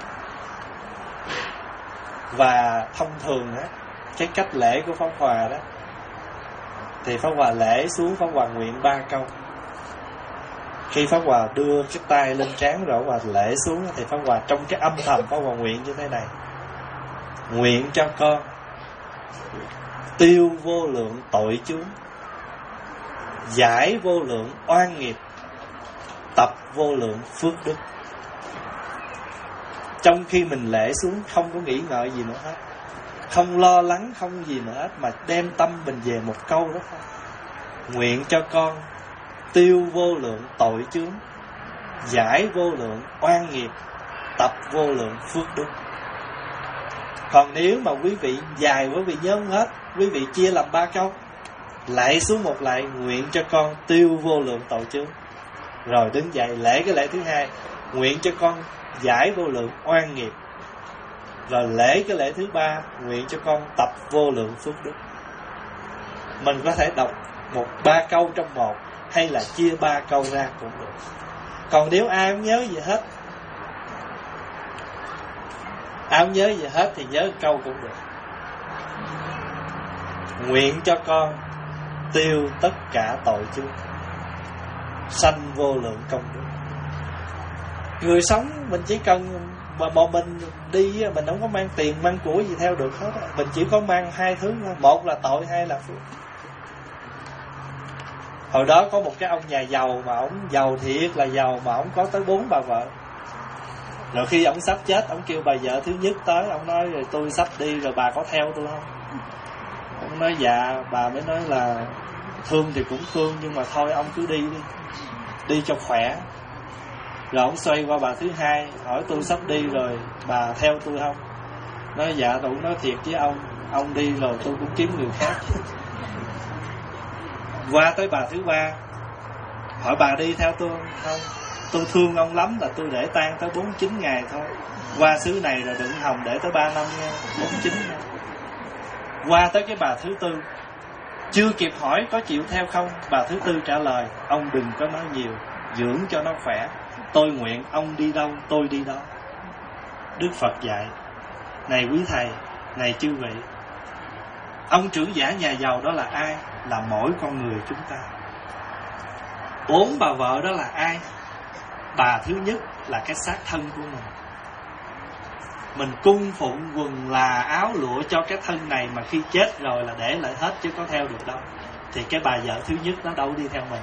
Và thông thường á, cái cách lễ của Pháp Hòa đó thì Pháp Hòa lễ xuống, Pháp Hòa nguyện ba câu. Khi Pháp Hòa đưa cái tay lên trán rồi Pháp Hòa lễ xuống thì Pháp Hòa trong cái âm thầm Pháp Hòa nguyện như thế này: nguyện cho con tiêu vô lượng tội chướng, giải vô lượng oan nghiệp, tập vô lượng phước đức. Trong khi mình lễ xuống không có nghĩ ngợi gì nữa hết, không lo lắng, không gì nữa hết, mà đem tâm mình về một câu đó thôi: nguyện cho con tiêu vô lượng tội chướng, giải vô lượng oan nghiệp, tập vô lượng phước đức. Còn nếu mà quý vị dài quý vị nhớ không hết, quý vị chia làm ba câu, lạy xuống một lạy: nguyện cho con tiêu vô lượng tội chướng. Rồi đứng dậy lễ cái lễ thứ hai: nguyện cho con giải vô lượng oan nghiệp. Rồi lễ cái lễ thứ ba: nguyện cho con tập vô lượng phước đức. Mình có thể đọc một ba câu trong một, hay là chia ba câu ra cũng được. Còn nếu ai không nhớ gì hết, ai không nhớ gì hết thì nhớ câu cũng được. Nguyện cho con tiêu tất cả tội chướng, sanh vô lượng công đức. Người sống mình chỉ cần mà một mình đi, mình không có mang tiền mang của gì theo được hết. Mình chỉ có mang hai thứ thôi, một là tội, hai là phước. Hồi đó có một cái ông nhà giàu mà ông giàu thiệt là giàu, mà ông có tới bốn bà vợ. Rồi khi ông sắp chết, ông kêu bà vợ thứ nhất tới, ông nói: rồi tôi sắp đi rồi bà có theo tôi không? Ông nói dạ. Bà mới nói là thương thì cũng thương, nhưng mà thôi ông cứ đi đi, đi cho khỏe. Rồi ông xoay qua bà thứ hai, hỏi: tôi sắp đi rồi bà theo tôi không? Nói dạ. Tôi nói thiệt với ông, ông đi rồi tôi cũng kiếm người khác. Qua tới bà thứ ba, hỏi: bà đi theo tôi không? Tôi thương ông lắm, là tôi để tang tới bốn mươi chín ngày thôi. Qua xứ này rồi đừng hòng để tới ba năm nha, bốn mươi chín nha. Qua tới cái bà thứ tư, chưa kịp hỏi có chịu theo không, bà thứ tư trả lời: ông đừng có nói nhiều, dưỡng cho nó khỏe. Tôi nguyện ông đi đâu tôi đi đó. Đức Phật dạy: này quý thầy, này chư vị, ông trưởng giả nhà giàu đó là ai? Là mỗi con người chúng ta. Bốn bà vợ đó là ai? Bà thứ nhất là cái xác thân của mình. Mình cung phụng quần là áo lụa cho cái thân này, mà khi chết rồi là để lại hết chứ có theo được đâu. Thì cái bà vợ thứ nhất nó đâu đi theo mình.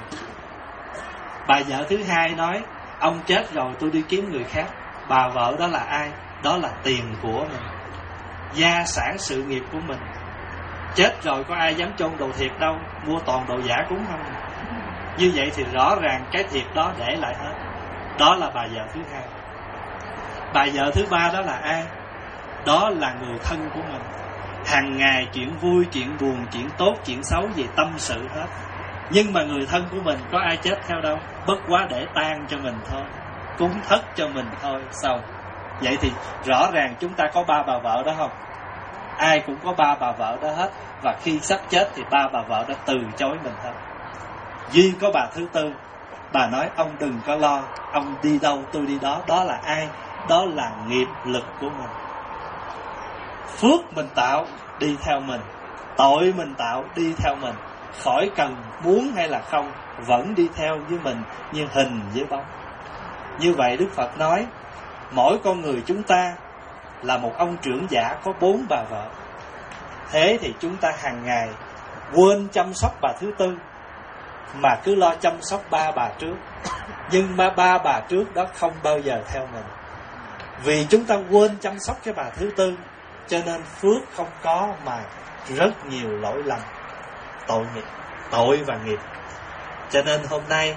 Bà vợ thứ hai nói: ông chết rồi tôi đi kiếm người khác. Bà vợ đó là ai? Đó là tiền của mình, gia sản sự nghiệp của mình. Chết rồi có ai dám chôn đồ thiệt đâu, mua toàn đồ giả cúng không. Như vậy thì rõ ràng cái thiệt đó để lại hết. Đó là bà vợ thứ hai. Bà vợ thứ ba đó là ai? Đó là người thân của mình. Hàng ngày chuyện vui, chuyện buồn, chuyện tốt, chuyện xấu gì tâm sự hết. Nhưng mà người thân của mình có ai chết theo đâu, bất quá để tang cho mình thôi, cúng thất cho mình thôi. Xong. Vậy thì rõ ràng chúng ta có ba bà vợ đó không? Ai cũng có ba bà vợ đó hết. Và khi sắp chết thì ba bà vợ đã từ chối mình hết. Duy có bà thứ tư, bà nói: ông đừng có lo, ông đi đâu tôi đi đó. Đó là ai? Đó là nghiệp lực của mình. Phước mình tạo đi theo mình, tội mình tạo đi theo mình. Khỏi cần muốn hay là không, vẫn đi theo với mình như hình với bóng. Như vậy Đức Phật nói mỗi con người chúng ta là một ông trưởng giả có bốn bà vợ. Thế thì chúng ta hàng ngày quên chăm sóc bà thứ tư, mà cứ lo chăm sóc ba bà trước. Nhưng mà ba bà trước đó không bao giờ theo mình. Vì chúng ta quên chăm sóc cái bà thứ tư, cho nên phước không có, mà rất nhiều lỗi lầm, tội nghiệp, tội và nghiệp. Cho nên hôm nay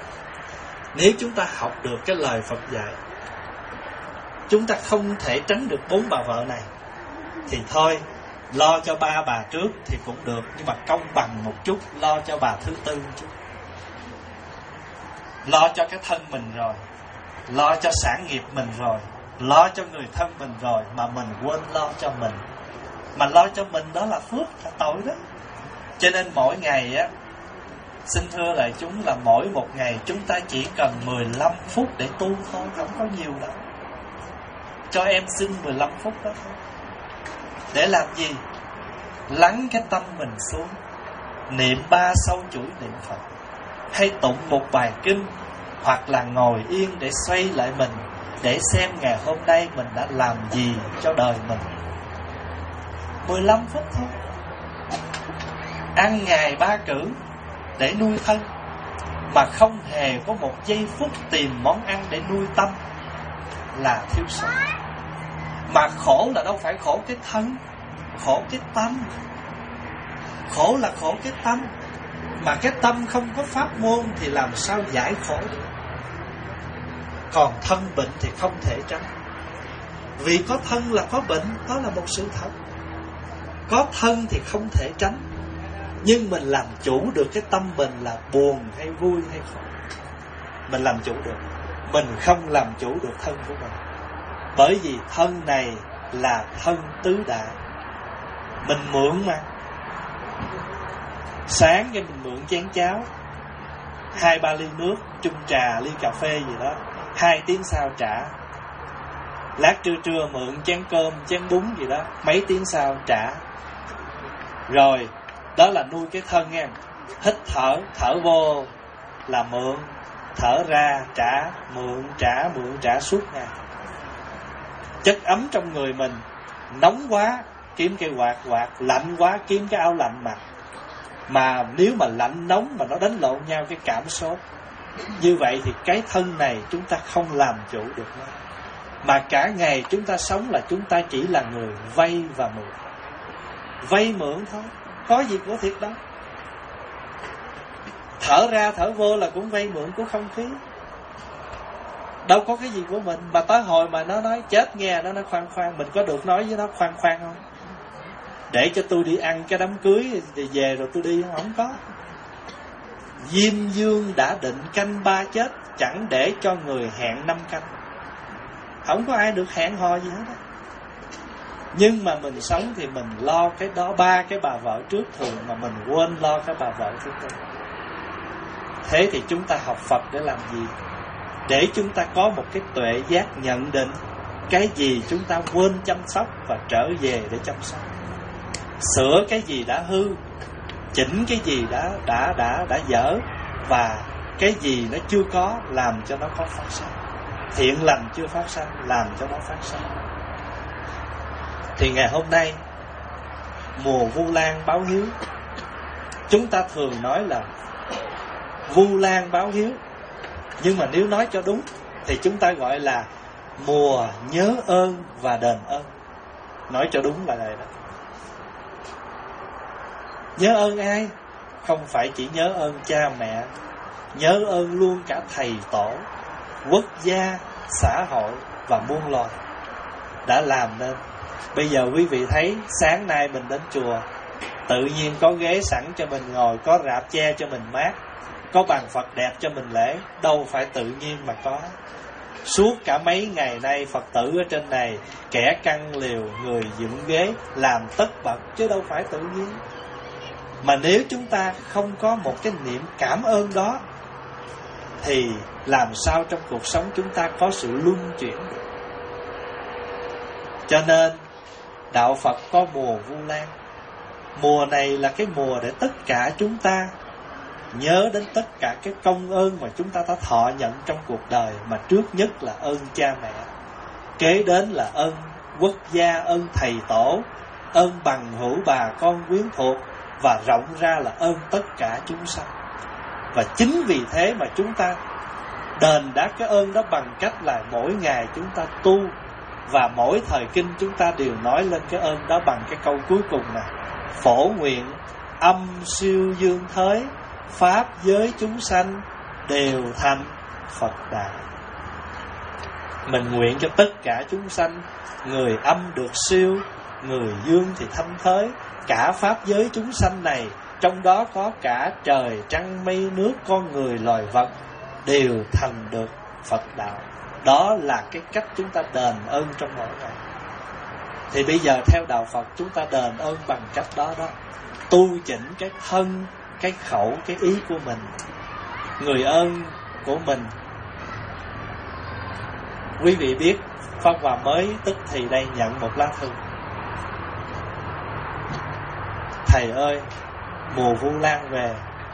nếu chúng ta học được cái lời Phật dạy, chúng ta không thể tránh được bốn bà vợ này, thì thôi lo cho ba bà trước thì cũng được, nhưng mà công bằng một chút, lo cho bà thứ tư một chút. Lo cho cái thân mình rồi, lo cho sản nghiệp mình rồi, lo cho người thân mình rồi, mà mình quên lo cho mình. Mà lo cho mình đó là phước, là tội đó. Cho nên mỗi ngày á, xin thưa lại chúng là mỗi một ngày chúng ta chỉ cần mười lăm phút để tu thôi, không có nhiều đâu. Cho em xin mười lăm phút đó thôi. Để làm gì? Lắng cái tâm mình xuống, niệm ba sâu chuỗi niệm Phật, hay tụng một bài kinh, hoặc là ngồi yên để xoay lại mình, để xem ngày hôm nay mình đã làm gì cho đời mình. mười lăm phút thôi. Ăn ngày ba cữ để nuôi thân, mà không hề có một giây phút tìm món ăn để nuôi tâm, là thiếu sót. Mà khổ là đâu phải khổ cái thân, khổ cái tâm. Khổ là khổ cái tâm. Mà cái tâm không có pháp môn thì làm sao giải khổ được. Còn thân bệnh thì không thể tránh. Vì có thân là có bệnh, đó là một sự thật. Có thân thì không thể tránh. Nhưng mình làm chủ được cái tâm mình là buồn hay vui hay khổ. Mình làm chủ được. Mình không làm chủ được thân của mình. Bởi vì thân này là thân tứ đại. Mình mượn mà. Sáng cái mình mượn chén cháo, hai ba ly nước, chung trà, ly cà phê gì đó, hai tiếng sau trả. Lát trưa trưa mượn chén cơm, chén bún gì đó, mấy tiếng sau trả. Rồi, đó là nuôi cái thân nha. Hít thở, thở vô là mượn, thở ra trả, mượn trả, mượn trả suốt ngày. Chất ấm trong người mình, nóng quá kiếm cây quạt quạt, lạnh quá kiếm cái áo lạnh mặc. Mà nếu mà lạnh nóng mà nó đánh lộn nhau cái cảm sốt, như vậy thì cái thân này chúng ta không làm chủ được nó. Mà cả ngày chúng ta sống là chúng ta chỉ là người vay và mượn. Vay mượn thôi, có gì của thiệt đâu. Thở ra thở vô là cũng vay mượn của không khí. Đâu có cái gì của mình. Mà tới hồi mà nó nói chết nghe, nó nói khoan khoan, mình có được nói với nó khoan khoan không? Để cho tôi đi ăn cái đám cưới thì về rồi tôi đi, không có. Diêm dương đã định canh ba chết, chẳng để cho người hẹn năm canh. Không có ai được hẹn hò gì hết đó. Nhưng mà mình sống thì mình lo cái đó, ba cái bà vợ trước thường, mà mình quên lo cái bà vợ thứ tư. Thế thì chúng ta học Phật để làm gì? Để chúng ta có một cái tuệ giác nhận định cái gì chúng ta quên chăm sóc và trở về để chăm sóc. Sửa cái gì đã hư, chỉnh cái gì đã đã đã đã dở, và cái gì nó chưa có làm cho nó có phát sinh. Thiện lành chưa phát sinh, làm cho nó phát sinh. Thì ngày hôm nay mùa Vu Lan báo hiếu, chúng ta thường nói là Vu Lan báo hiếu, nhưng mà nếu nói cho đúng thì chúng ta gọi là mùa nhớ ơn và đền ơn. Nói cho đúng là này đó. Nhớ ơn ai? Không phải chỉ nhớ ơn cha mẹ, nhớ ơn luôn cả thầy tổ, quốc gia, xã hội và muôn loài đã làm nên. Bây giờ quý vị thấy sáng nay mình đến chùa, tự nhiên có ghế sẵn cho mình ngồi, có rạp che cho mình mát, có bàn Phật đẹp cho mình lễ. Đâu phải tự nhiên mà có. Suốt cả mấy ngày nay Phật tử ở trên này, kẻ căng liều, người dựng ghế, làm tất bật, chứ đâu phải tự nhiên. Mà nếu chúng ta không có một cái niệm cảm ơn đó, thì làm sao trong cuộc sống chúng ta có sự luân chuyển được. Cho nên đạo Phật có mùa Vu Lan. Mùa này là cái mùa để tất cả chúng ta nhớ đến tất cả cái công ơn mà chúng ta đã thọ nhận trong cuộc đời. Mà trước nhất là ơn cha mẹ, kế đến là ơn quốc gia, ơn thầy tổ, ơn bằng hữu bà con quyến thuộc, và rộng ra là ơn tất cả chúng sanh. Và chính vì thế mà chúng ta đền đáp cái ơn đó bằng cách là mỗi ngày chúng ta tu. Và mỗi thời kinh chúng ta đều nói lên cái ơn đó bằng cái câu cuối cùng này: phổ nguyện âm siêu dương thới, pháp giới chúng sanh đều thành Phật đạo. Mình nguyện cho tất cả chúng sanh, người âm được siêu, người dương thì thanh thới. Cả pháp giới chúng sanh này, trong đó có cả trời, trăng, mây, nước, con người, loài vật, đều thành được Phật đạo. Đó là cái cách chúng ta đền ơn trong mỗi ngày. Thì bây giờ theo đạo Phật, chúng ta đền ơn bằng cách đó đó. Tu chỉnh cái thân, cái khẩu, cái ý của mình. Người ơn của mình, quý vị biết Pháp Hòa mới tức thì đây nhận một lá thư: thầy ơi, mùa Vu Lan về,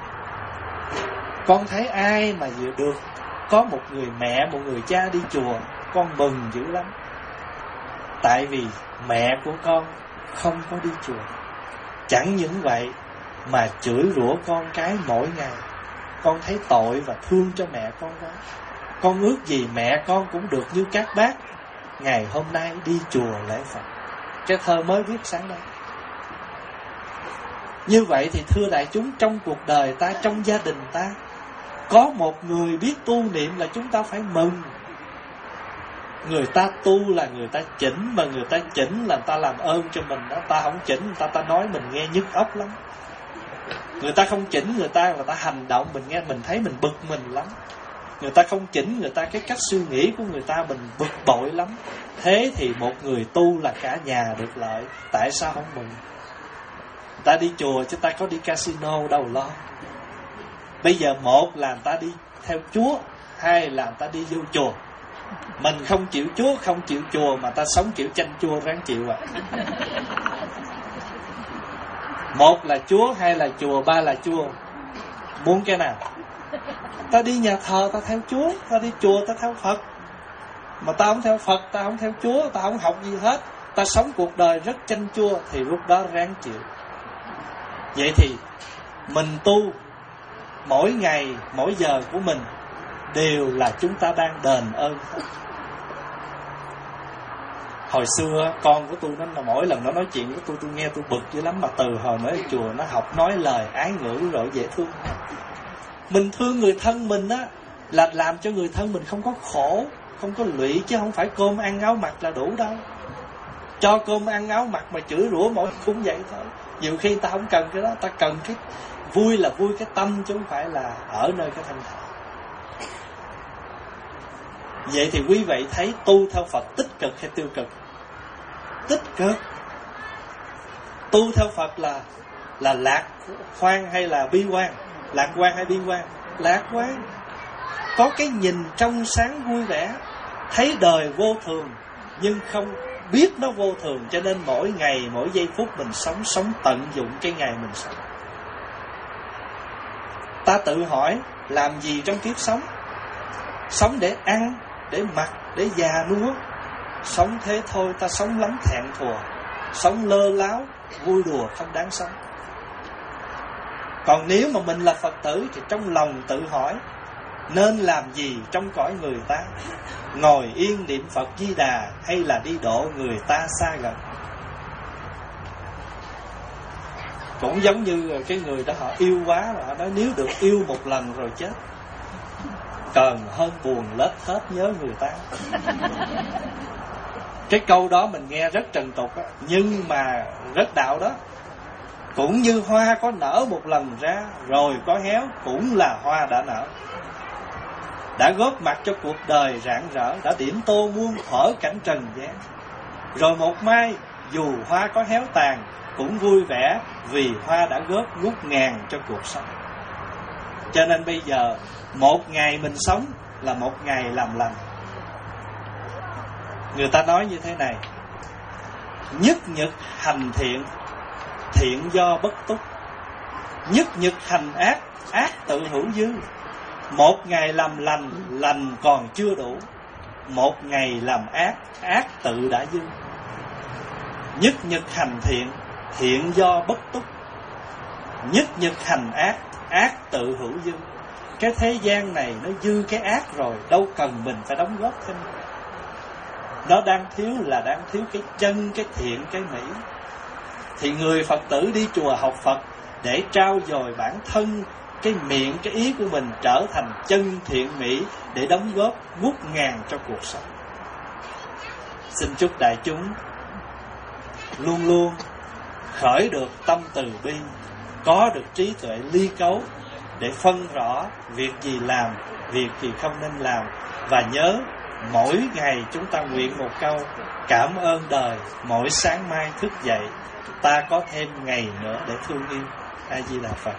con thấy ai mà vừa được có một người mẹ, một người cha đi chùa, con mừng dữ lắm. Tại vì mẹ của con không có đi chùa. Chẳng những vậy mà chửi rủa con cái mỗi ngày. Con thấy tội và thương cho mẹ con quá. Con ước gì mẹ con cũng được như các bác ngày hôm nay đi chùa lễ Phật. Cái thơ mới viết sáng nay. Như vậy thì thưa đại chúng, trong cuộc đời ta, trong gia đình ta, có một người biết tu niệm là chúng ta phải mừng. Người ta tu là người ta chỉnh, mà người ta chỉnh là người ta làm ơn cho mình đó. Ta không chỉnh, người ta ta nói mình nghe nhức óc lắm. Người ta không chỉnh, người ta người ta hành động mình nghe mình thấy mình bực mình lắm. Người ta không chỉnh, người ta cái cách suy nghĩ của người ta mình bực bội lắm. Thế thì một người tu là cả nhà được lợi. Tại sao không mừng? Ta đi chùa chứ ta có đi casino đâu lo. Bây giờ một là người ta đi theo Chúa, hai là người ta đi vô chùa. Mình không chịu Chúa, không chịu chùa, mà ta sống kiểu chanh chua ráng chịu à. Một là Chúa, hai là chùa, ba là chùa. Muốn cái nào? Ta đi nhà thờ ta theo Chúa, ta đi chùa ta theo Phật. Mà ta không theo Phật, ta không theo Chúa, ta không học gì hết, ta sống cuộc đời rất chanh chua, thì lúc đó ráng chịu. Vậy thì mình tu mỗi ngày, mỗi giờ của mình đều là chúng ta đang đền ơn. Hồi xưa con của tôi nó là mỗi lần nó nói chuyện với tôi, tôi nghe tôi bực dữ lắm. Mà từ hồi mới ở chùa nó học nói lời ái ngữ rồi dễ thương. Mình thương người thân mình á, là làm cho người thân mình không có khổ, không có lụy, chứ không phải cơm ăn áo mặc là đủ đâu. Cho cơm ăn áo mặc mà chửi rủa mỗi cũng vậy thôi. Nhiều khi ta không cần cái đó, ta cần cái vui là vui cái tâm, chứ không phải là ở nơi cái thân thể. Vậy thì quý vị thấy tu theo Phật tích cực hay tiêu cực? Tích cực. Tu theo Phật là là lạc quan hay là bi quan? Lạc quan hay bi quan? Lạc quan. Có cái nhìn trong sáng vui vẻ, thấy đời vô thường nhưng không biết nó vô thường, cho nên mỗi ngày, mỗi giây phút mình sống, sống tận dụng cái ngày mình sống. Ta tự hỏi làm gì trong kiếp sống? Sống để ăn, để mặc, để già nua. Sống thế thôi, ta sống lắm thẹn thùa. Sống lơ láo, vui đùa không đáng sống. Còn nếu mà mình là Phật tử thì trong lòng tự hỏi nên làm gì trong cõi người ta? Ngồi yên niệm Phật Di Đà hay là đi độ người ta xa gần? Cũng giống như cái người đó họ yêu quá mà họ nói nếu được yêu một lần rồi chết, cần hơn buồn lết hết nhớ người ta. Cái câu đó mình nghe rất trần tục á, nhưng mà rất đạo đó. Cũng như hoa có nở một lần ra rồi có héo, cũng là hoa đã nở. Đã góp mặt cho cuộc đời rạng rỡ, đã điểm tô muôn thuở cảnh trần gian. Rồi một mai dù hoa có héo tàn cũng vui vẻ, vì hoa đã góp ngút ngàn cho cuộc sống. Cho nên bây giờ một ngày mình sống là một ngày làm lành. Người ta nói như thế này: nhất nhật hành thiện, thiện do bất túc. Nhất nhật hành ác, ác tự hữu dư. Một ngày làm lành, lành còn chưa đủ. Một ngày làm ác, ác tự đã dư. Nhất nhật hành thiện, thiện do bất túc. Nhất nhật hành ác, ác tự hữu dư. Cái thế gian này nó dư cái ác rồi, đâu cần mình phải đóng góp thêm. Nó đang thiếu là đang thiếu cái chân, cái thiện, cái mỹ. Thì người Phật tử đi chùa học Phật để trao dồi bản thân, cái miệng, cái ý của mình trở thành chân thiện mỹ, để đóng góp ngút ngàn cho cuộc sống. Xin chúc đại chúng luôn luôn khởi được tâm từ bi, có được trí tuệ ly cấu để phân rõ việc gì làm, việc gì không nên làm. Và nhớ mỗi ngày chúng ta nguyện một câu: cảm ơn đời mỗi sáng mai thức dậy, ta có thêm ngày nữa để thương yêu. A Di Đà Phật.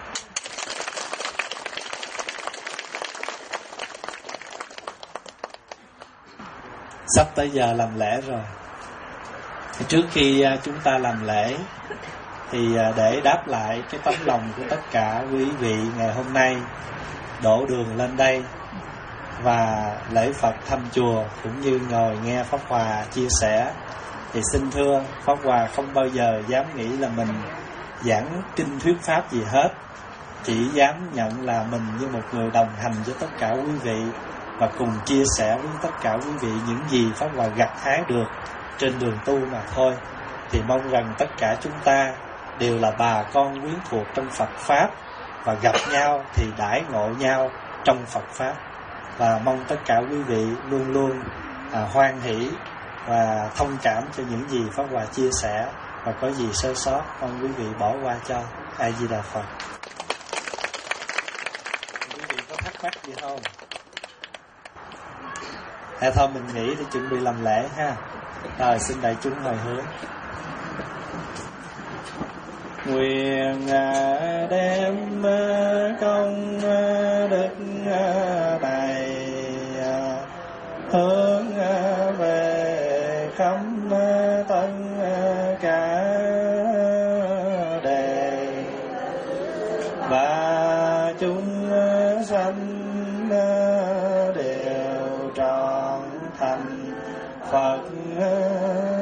Sắp tới giờ làm lễ rồi. Trước khi chúng ta làm lễ thì để đáp lại cái tấm lòng của tất cả quý vị ngày hôm nay đổ đường lên đây và lễ Phật thăm chùa cũng như ngồi nghe pháp hòa chia sẻ, Thì xin thưa, Pháp Hòa không bao giờ dám nghĩ là mình giảng kinh thuyết pháp gì hết, chỉ dám nhận là mình như một người đồng hành với tất cả quý vị và cùng chia sẻ với tất cả quý vị những gì Pháp Hòa gặt hái được trên đường tu mà thôi. Thì mong rằng tất cả chúng ta đều là bà con quyến thuộc trong Phật Pháp, và gặp nhau thì đãi ngộ nhau trong Phật Pháp. Và mong tất cả quý vị luôn luôn à, hoan hỷ và thông cảm cho những gì Pháp Hòa chia sẻ, và có gì sơ sót mong quý vị bỏ qua cho. A Di Đà Phật. Quý vị có thắc mắc gì không? À, thôi mình nghĩ để chuẩn bị làm lễ ha. Rồi xin đại chúng hồi hướng. Nguyện đem công đức này hướng về khắp tất cả đề, và chúng sanh đều trọn thành Phật